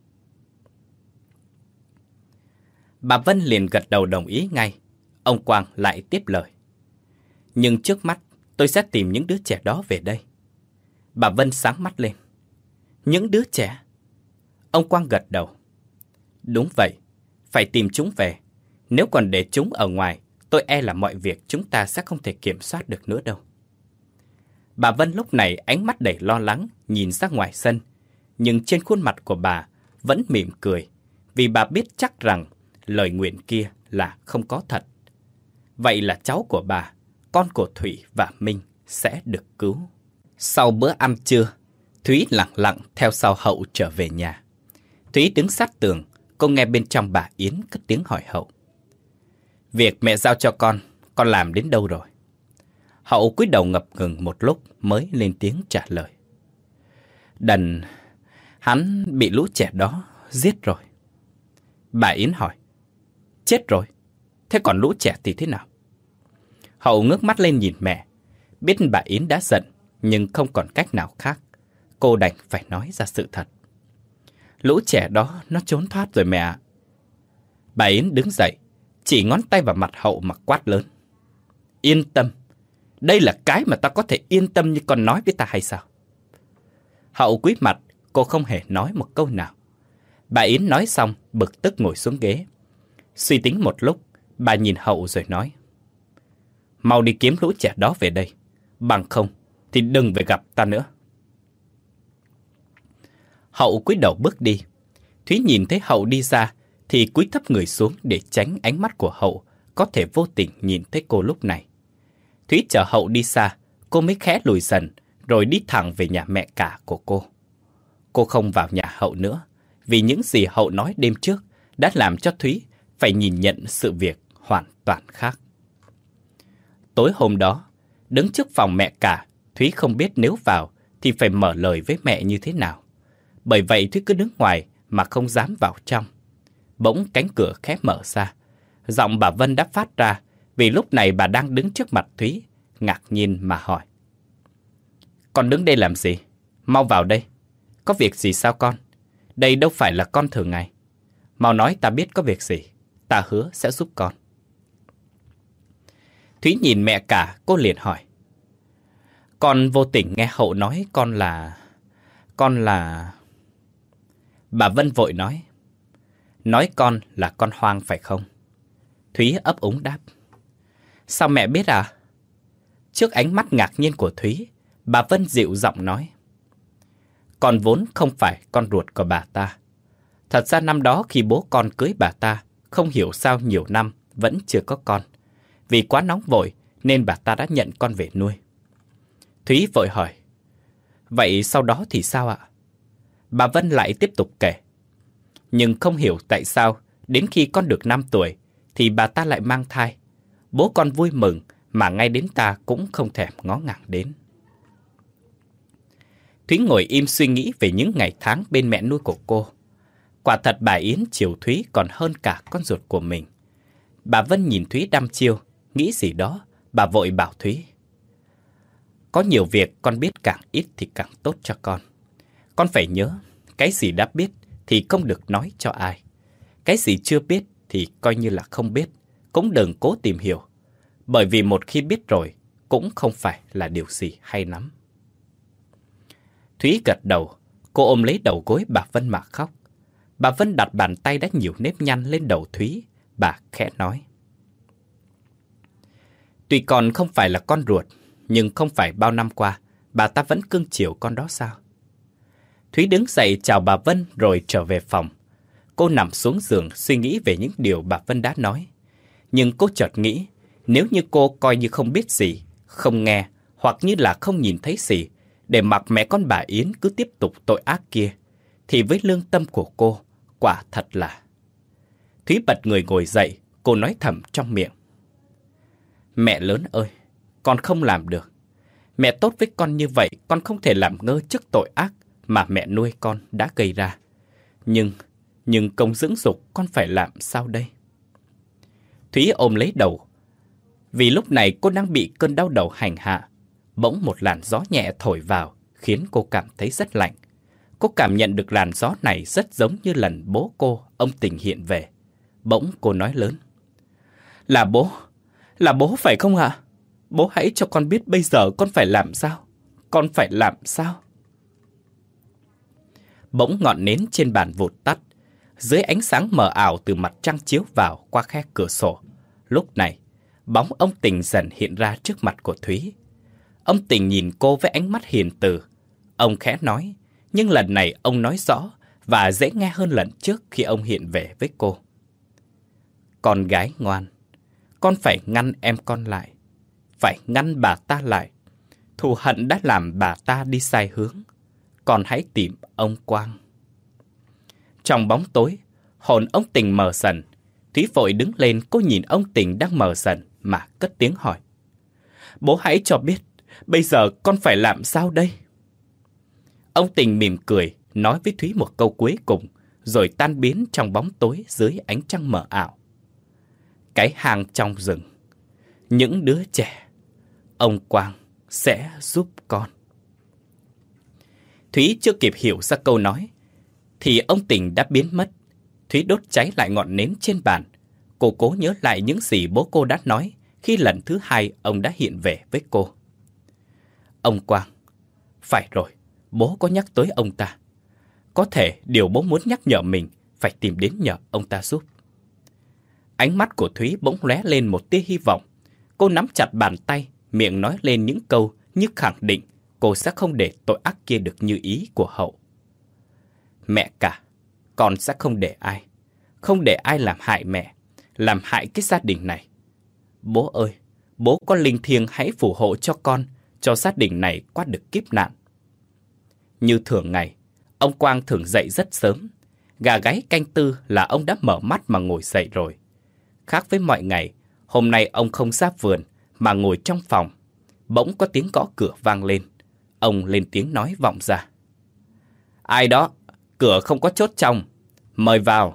Bà Vân liền gật đầu đồng ý ngay. Ông Quang lại tiếp lời. Nhưng trước mắt, tôi sẽ tìm những đứa trẻ đó về đây. Bà Vân sáng mắt lên. Những đứa trẻ? Ông Quang gật đầu. Đúng vậy, phải tìm chúng về. Nếu còn để chúng ở ngoài, tôi e là mọi việc chúng ta sẽ không thể kiểm soát được nữa đâu. Bà Vân lúc này ánh mắt đầy lo lắng, nhìn ra ngoài sân. Nhưng trên khuôn mặt của bà vẫn mỉm cười, vì bà biết chắc rằng lời nguyền kia là không có thật. Vậy là cháu của bà, con của Thủy và Minh sẽ được cứu. Sau bữa ăn trưa, Thúy lặng lặng theo sau Hậu trở về nhà. Thúy đứng sát tường, cô nghe bên trong bà Yến cất tiếng hỏi Hậu. Việc mẹ giao cho con, con làm đến đâu rồi? Hậu cúi đầu ngập ngừng một lúc mới lên tiếng trả lời. Đần, hắn bị lũ trẻ đó giết rồi. Bà Yến hỏi. Chết rồi? Thế còn lũ trẻ thì thế nào? Hậu ngước mắt lên nhìn mẹ. Biết bà Yến đã giận, nhưng không còn cách nào khác. Cô đành phải nói ra sự thật. Lũ trẻ đó nó trốn thoát rồi mẹ ạ. Bà Yến đứng dậy, chỉ ngón tay vào mặt Hậu mà quát lớn. Yên tâm. Đây là cái mà ta có thể yên tâm như con nói với ta hay sao? Hậu cúi mặt, cô không hề nói một câu nào. Bà Yến nói xong, bực tức ngồi xuống ghế. Suy tính một lúc, bà nhìn Hậu rồi nói. Mau đi kiếm lũ trẻ đó về đây. Bằng không, thì đừng về gặp ta nữa. Hậu cúi đầu bước đi. Thúy nhìn thấy Hậu đi ra, thì cúi thấp người xuống để tránh ánh mắt của Hậu có thể vô tình nhìn thấy cô lúc này. Thúy chờ Hậu đi xa, cô mới khẽ lùi dần, rồi đi thẳng về nhà mẹ cả của cô. Cô không vào nhà Hậu nữa, vì những gì Hậu nói đêm trước đã làm cho Thúy phải nhìn nhận sự việc hoàn toàn khác. Tối hôm đó, đứng trước phòng mẹ cả, Thúy không biết nếu vào thì phải mở lời với mẹ như thế nào. Bởi vậy Thúy cứ đứng ngoài mà không dám vào trong. Bỗng cánh cửa khẽ mở ra. Giọng bà Vân đã phát ra, vì lúc này bà đang đứng trước mặt Thúy, ngạc nhiên mà hỏi. Con đứng đây làm gì? Mau vào đây. Có việc gì sao con? Đây đâu phải là con thường ngày. Mau nói ta biết có việc gì. Ta hứa sẽ giúp con. Thúy nhìn mẹ cả, cô liền hỏi. Con vô tình nghe Hậu nói con là... Con là... Bà Vân vội nói. Nói con là con Hoang phải không? Thúy ấp úng đáp. Sao mẹ biết à? Trước ánh mắt ngạc nhiên của Thúy, bà Vân dịu giọng nói. Con vốn không phải con ruột của bà ta. Thật ra năm đó khi bố con cưới bà ta, không hiểu sao nhiều năm vẫn chưa có con. Vì quá nóng vội nên bà ta đã nhận con về nuôi. Thúy vội hỏi. Vậy sau đó thì sao ạ? Bà Vân lại tiếp tục kể. Nhưng không hiểu tại sao đến khi con được năm tuổi thì bà ta lại mang thai. Bố con vui mừng mà ngay đến ta cũng không thèm ngó ngàng đến. Thúy ngồi im suy nghĩ về những ngày tháng bên mẹ nuôi của cô. Quả thật bà Yến chiều Thúy còn hơn cả con ruột của mình. Bà Vân nhìn Thúy đăm chiêu, nghĩ gì đó, bà vội bảo Thúy. Có nhiều việc con biết càng ít thì càng tốt cho con. Con phải nhớ, cái gì đã biết thì không được nói cho ai. Cái gì chưa biết thì coi như là không biết, cũng đừng cố tìm hiểu. Bởi vì một khi biết rồi, cũng không phải là điều gì hay lắm. Thúy gật đầu, cô ôm lấy đầu gối bà Vân mà khóc. Bà Vân đặt bàn tay đã nhiều nếp nhăn lên đầu Thúy, bà khẽ nói. Tuy con không phải là con ruột, nhưng không phải bao năm qua, bà ta vẫn cưng chiều con đó sao? Thúy đứng dậy chào bà Vân rồi trở về phòng. Cô nằm xuống giường suy nghĩ về những điều bà Vân đã nói. Nhưng cô chợt nghĩ, nếu như cô coi như không biết gì, không nghe, hoặc như là không nhìn thấy gì, để mặc mẹ con bà Yến cứ tiếp tục tội ác kia, thì với lương tâm của cô, quả thật là... Thúy bật người ngồi dậy, cô nói thầm trong miệng. Mẹ lớn ơi, con không làm được. Mẹ tốt với con như vậy, con không thể làm ngơ trước tội ác mà mẹ nuôi con đã gây ra. Nhưng, nhưng công dưỡng dục con phải làm sao đây? Thúy ôm lấy đầu, vì lúc này cô đang bị cơn đau đầu hành hạ. Bỗng một làn gió nhẹ thổi vào, khiến cô cảm thấy rất lạnh. Cô cảm nhận được làn gió này rất giống như lần bố cô, ông Tình hiện về. Bỗng cô nói lớn. Là bố, là bố phải không ạ? Bố hãy cho con biết bây giờ con phải làm sao? Con phải làm sao? Bỗng ngọn nến trên bàn vụt tắt. Dưới ánh sáng mờ ảo từ mặt trăng chiếu vào qua khe cửa sổ. Lúc này, bóng ông Tình dần hiện ra trước mặt của Thúy. Ông Tình nhìn cô với ánh mắt hiền từ. Ông khẽ nói, nhưng lần này ông nói rõ và dễ nghe hơn lần trước khi ông hiện về với cô. Con gái ngoan, con phải ngăn em con lại, phải ngăn bà ta lại. Thù hận đã làm bà ta đi sai hướng. Con hãy tìm ông Quang. Trong bóng tối, hồn ông Tình mờ dần. Thúy vội đứng lên, cô nhìn ông Tình đang mờ dần mà cất tiếng hỏi. Bố hãy cho biết, bây giờ con phải làm sao đây? Ông Tình mỉm cười, nói với Thúy một câu cuối cùng, rồi tan biến trong bóng tối dưới ánh trăng mờ ảo. Cái hang trong rừng, những đứa trẻ, ông Quang sẽ giúp con. Thúy chưa kịp hiểu ra câu nói, thì ông Tình đã biến mất. Thúy đốt cháy lại ngọn nến trên bàn. Cô cố nhớ lại những gì bố cô đã nói khi lần thứ hai ông đã hiện về với cô. Ông Quang, phải rồi, bố có nhắc tới ông ta. Có thể điều bố muốn nhắc nhở mình phải tìm đến nhờ ông ta giúp. Ánh mắt của Thúy bỗng lóe lên một tia hy vọng. Cô nắm chặt bàn tay, miệng nói lên những câu như khẳng định cô sẽ không để tội ác kia được như ý của Hậu. Mẹ cả, con sẽ không để ai, không để ai làm hại mẹ, làm hại cái gia đình này. Bố ơi, bố có linh thiêng hãy phù hộ cho con, cho gia đình này qua được kiếp nạn. Như thường ngày, ông Quang thường dậy rất sớm. Gà gáy canh tư là ông đã mở mắt mà ngồi dậy rồi. Khác với mọi ngày, hôm nay ông không ra vườn mà ngồi trong phòng. Bỗng có tiếng gõ cửa vang lên. Ông lên tiếng nói vọng ra. Ai đó? Cửa không có chốt trong. Mời vào.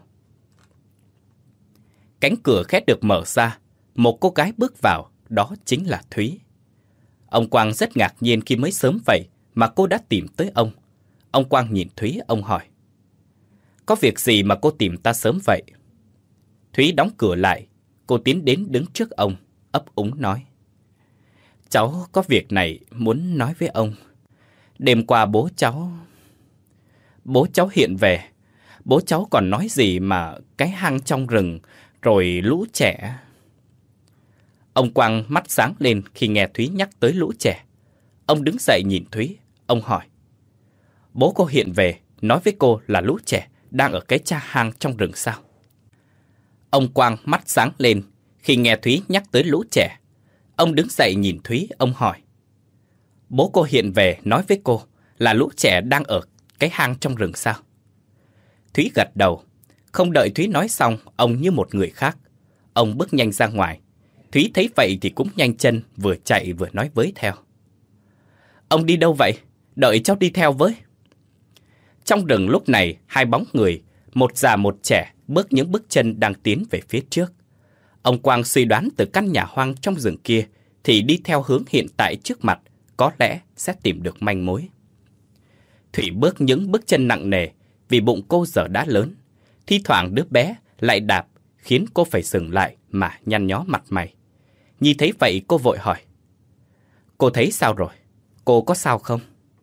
Cánh cửa khét được mở ra. Một cô gái bước vào, đó chính là Thúy. Ông Quang rất ngạc nhiên khi mới sớm vậy mà cô đã tìm tới ông. Ông Quang nhìn Thúy, ông hỏi. Có việc gì mà cô tìm ta sớm vậy? Thúy đóng cửa lại. Cô tiến đến đứng trước ông, ấp úng nói. Cháu có việc này muốn nói với ông. Đêm qua bố cháu... Bố cháu hiện về. Bố cháu còn nói gì mà cái hang trong rừng, rồi lũ trẻ... Ông Quang mắt sáng lên khi nghe Thúy nhắc tới lũ trẻ. Ông đứng dậy nhìn Thúy, ông hỏi. Bố cô hiện về, nói với cô là lũ trẻ đang ở cái cha hang trong rừng sao? Ông Quang mắt sáng lên khi nghe Thúy nhắc tới lũ trẻ. Ông đứng dậy nhìn Thúy, ông hỏi. Bố cô hiện về nói với cô là lũ trẻ đang ở cái hang trong rừng sao? Thúy gật đầu. Không đợi Thúy nói xong, ông như một người khác. Ông bước nhanh ra ngoài. Thúy thấy vậy thì cũng nhanh chân, vừa chạy vừa nói với theo. Ông đi đâu vậy? Đợi cháu đi theo với. Trong rừng lúc này, hai bóng người, một già một trẻ, bước những bước chân đang tiến về phía trước. Ông Quang suy đoán từ căn nhà hoang trong rừng kia thì đi theo hướng hiện tại trước mặt, có lẽ sẽ tìm được manh mối. Thủy bước những bước chân nặng nề vì bụng cô giờ đã lớn. Thi thoảng đứa bé lại đạp khiến cô phải dừng lại mà nhăn nhó mặt mày. Nhi thấy vậy cô vội hỏi. Cô thấy sao rồi? Cô có sao không?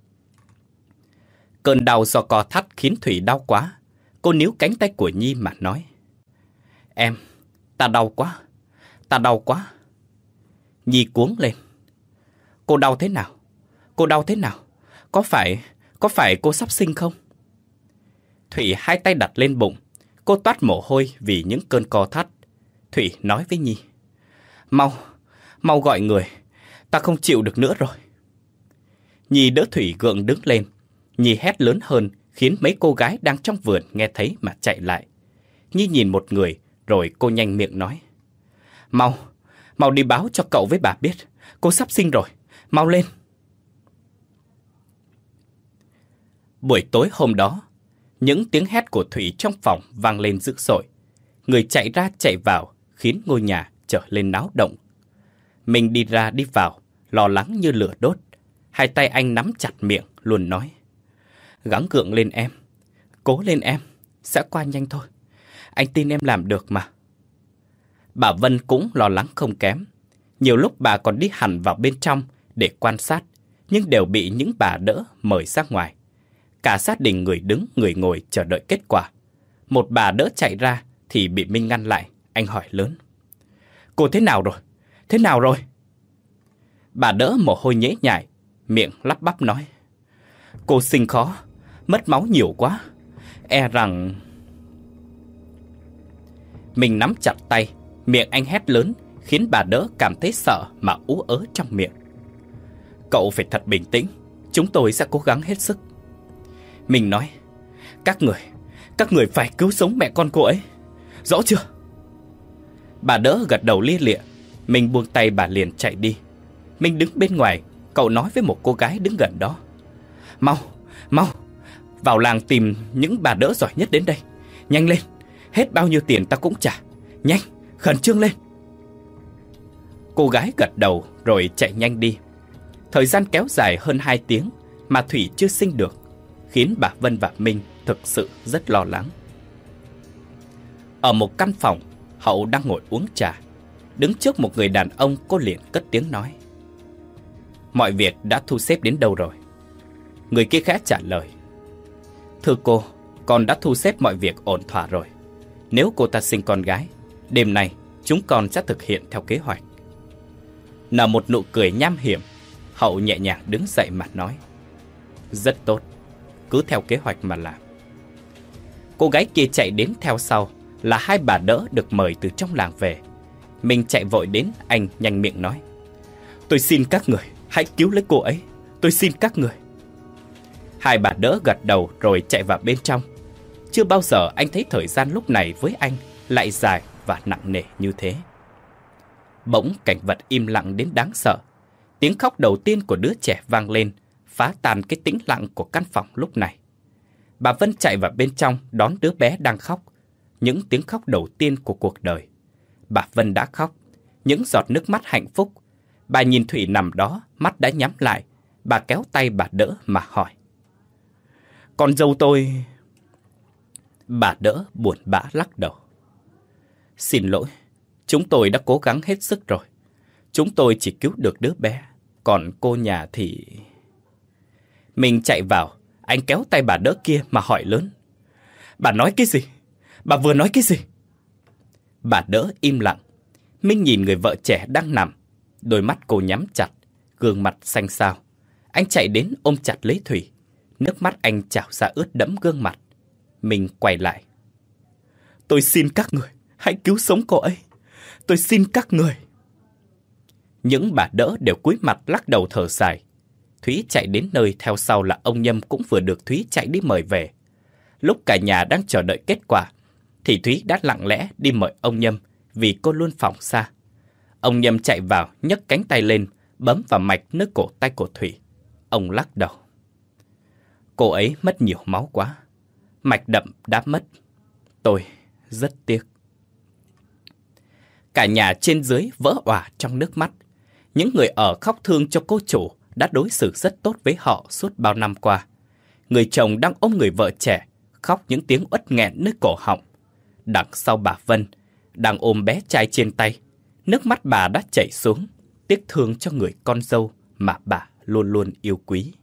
Cơn đau do co thắt khiến Thủy đau quá. Cô níu cánh tay của Nhi mà nói. Em, ta đau quá, ta đau quá. Nhi cuống lên. Cô đau thế nào? Cô đau thế nào? Có phải, có phải cô sắp sinh không? Thủy hai tay đặt lên bụng. Cô toát mồ hôi vì những cơn co thắt. Thủy nói với Nhi. Mau, mau gọi người. Ta không chịu được nữa rồi. Nhi đỡ Thủy gượng đứng lên. Nhi hét lớn hơn, khiến mấy cô gái đang trong vườn nghe thấy mà chạy lại. Nhi nhìn một người, rồi cô nhanh miệng nói: Mau, mau đi báo cho cậu với bà biết, cô sắp sinh rồi, mau lên. Buổi tối hôm đó, những tiếng hét của Thủy trong phòng vang lên dữ dội. Người chạy ra chạy vào, khiến ngôi nhà trở lên náo động. Mình đi ra đi vào, lo lắng như lửa đốt. Hai tay anh nắm chặt miệng, luôn nói: Gắng gượng lên em, cố lên em, sẽ qua nhanh thôi. Anh tin em làm được mà. Bà Vân cũng lo lắng không kém. Nhiều lúc bà còn đi hẳn vào bên trong để quan sát, nhưng đều bị những bà đỡ mời ra ngoài. Cả gia đình người đứng người ngồi chờ đợi kết quả. Một bà đỡ chạy ra thì bị Minh ngăn lại. Anh hỏi lớn: Cô thế nào rồi? Thế nào rồi? Bà đỡ mồ hôi nhễ nhại, miệng lắp bắp nói: Cô sinh khó, mất máu nhiều quá, e rằng... Mình nắm chặt tay, miệng anh hét lớn, khiến bà đỡ cảm thấy sợ mà ú ớ trong miệng. Cậu phải thật bình tĩnh, chúng tôi sẽ cố gắng hết sức. Mình nói: Các người, các người phải cứu sống mẹ con cô ấy, rõ chưa? Bà đỡ gật đầu lia lịa. Mình buông tay bà liền chạy đi. Mình đứng bên ngoài, cậu nói với một cô gái đứng gần đó: Mau, mau, vào làng tìm những bà đỡ giỏi nhất đến đây. Nhanh lên, hết bao nhiêu tiền ta cũng trả. Nhanh, khẩn trương lên. Cô gái gật đầu rồi chạy nhanh đi. Thời gian kéo dài hơn hai tiếng mà Thủy chưa sinh được, khiến bà Vân và Minh thực sự rất lo lắng. Ở một căn phòng, Hậu đang ngồi uống trà. Đứng trước một người đàn ông, cô liền cất tiếng nói: Mọi việc đã thu xếp đến đâu rồi? Người kia khẽ trả lời: Thưa cô, con đã thu xếp mọi việc ổn thỏa rồi. Nếu cô ta sinh con gái, đêm nay chúng con sẽ thực hiện theo kế hoạch. Nở một nụ cười nham hiểm, Hậu nhẹ nhàng đứng dậy mà nói: Rất tốt, cứ theo kế hoạch mà làm. Cô gái kia chạy đến theo sau là hai bà đỡ được mời từ trong làng về. Mình chạy vội đến, anh nhanh miệng nói: Tôi xin các người, hãy cứu lấy cô ấy, tôi xin các người. Hai bà đỡ gật đầu rồi chạy vào bên trong. Chưa bao giờ anh thấy thời gian lúc này với anh lại dài và nặng nề như thế. Bỗng cảnh vật im lặng đến đáng sợ. Tiếng khóc đầu tiên của đứa trẻ vang lên, phá tan cái tĩnh lặng của căn phòng lúc này. Bà Vân chạy vào bên trong đón đứa bé đang khóc. Những tiếng khóc đầu tiên của cuộc đời. Bà Vân đã khóc, những giọt nước mắt hạnh phúc. Bà nhìn Thủy nằm đó, mắt đã nhắm lại. Bà kéo tay bà đỡ mà hỏi: Con dâu tôi... Bà đỡ buồn bã lắc đầu: Xin lỗi, chúng tôi đã cố gắng hết sức rồi. Chúng tôi chỉ cứu được đứa bé, còn cô nhà thì... Mình chạy vào, anh kéo tay bà đỡ kia mà hỏi lớn: Bà nói cái gì? Bà vừa nói cái gì? Bà đỡ im lặng. Minh nhìn người vợ trẻ đang nằm. Đôi mắt cô nhắm chặt, gương mặt xanh xao. Anh chạy đến ôm chặt lấy Thủy. Nước mắt anh trào ra ướt đẫm gương mặt. Minh quay lại: Tôi xin các người, hãy cứu sống cô ấy. Tôi xin các người. Những bà đỡ đều cúi mặt lắc đầu thở dài. Thúy chạy đến nơi theo sau là ông Nhâm cũng vừa được Thúy chạy đi mời về. Lúc cả nhà đang chờ đợi kết quả, thì Thúy đã lặng lẽ đi mời ông Nhâm vì cô luôn phòng xa. Ông Nhâm chạy vào nhấc cánh tay lên, bấm vào mạch nơi cổ tay của Thủy. Ông lắc đầu: Cô ấy mất nhiều máu quá, mạch đậm đã mất. Tôi rất tiếc. Cả nhà trên dưới vỡ òa trong nước mắt. Những người ở khóc thương cho cô chủ đã đối xử rất tốt với họ suốt bao năm qua. Người chồng đang ôm người vợ trẻ, khóc những tiếng uất nghẹn nơi cổ họng. Đằng sau bà Vân đang ôm bé trai trên tay. Nước mắt bà đã chảy xuống, tiếc thương cho người con dâu mà bà luôn luôn yêu quý.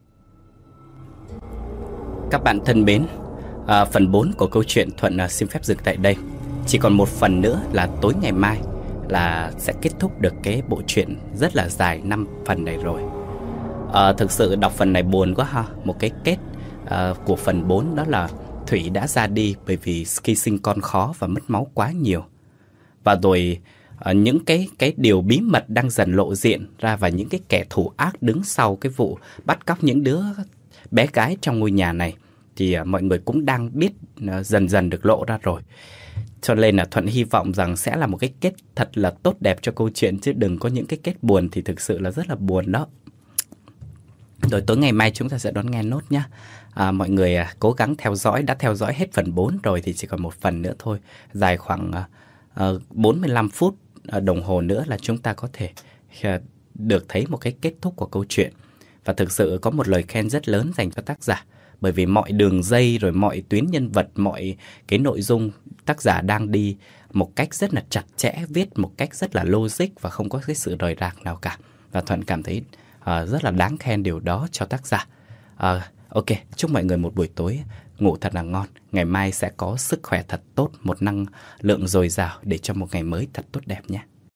Các bạn thân mến, à, phần bốn của câu chuyện Thuận à, xin phép dừng tại đây. Chỉ còn một phần nữa là tối ngày mai là sẽ kết thúc được cái bộ truyện rất là dài năm phần này rồi. à, Thực sự đọc phần này buồn quá ha. Một cái kết à, của phần bốn đó là Thủy đã ra đi bởi vì khi sinh con khó và mất máu quá nhiều. Và rồi uh, những cái cái điều bí mật đang dần lộ diện ra, và những cái kẻ thù ác đứng sau cái vụ bắt cóc những đứa bé gái trong ngôi nhà này thì uh, mọi người cũng đang biết uh, dần dần được lộ ra rồi. Cho nên là Thuận hy vọng rằng sẽ là một cái kết thật là tốt đẹp cho câu chuyện, chứ đừng có những cái kết buồn thì thực sự là rất là buồn đó. Rồi tối ngày mai chúng ta sẽ đón nghe nốt nhé. À, mọi người à, cố gắng theo dõi, đã theo dõi hết phần bốn rồi thì chỉ còn một phần nữa thôi. Dài khoảng à, à, bốn mươi lăm phút à, đồng hồ nữa là chúng ta có thể à, được thấy một cái kết thúc của câu chuyện. Và thực sự có một lời khen rất lớn dành cho tác giả. Bởi vì mọi đường dây, rồi mọi tuyến nhân vật, mọi cái nội dung tác giả đang đi một cách rất là chặt chẽ, viết một cách rất là logic và không có cái sự rời rạc nào cả. Và Thuận cảm thấy uh, rất là đáng khen điều đó cho tác giả. Uh, ok, chúc mọi người một buổi tối ngủ thật là ngon. Ngày mai sẽ có sức khỏe thật tốt, một năng lượng dồi dào để cho một ngày mới thật tốt đẹp nhé.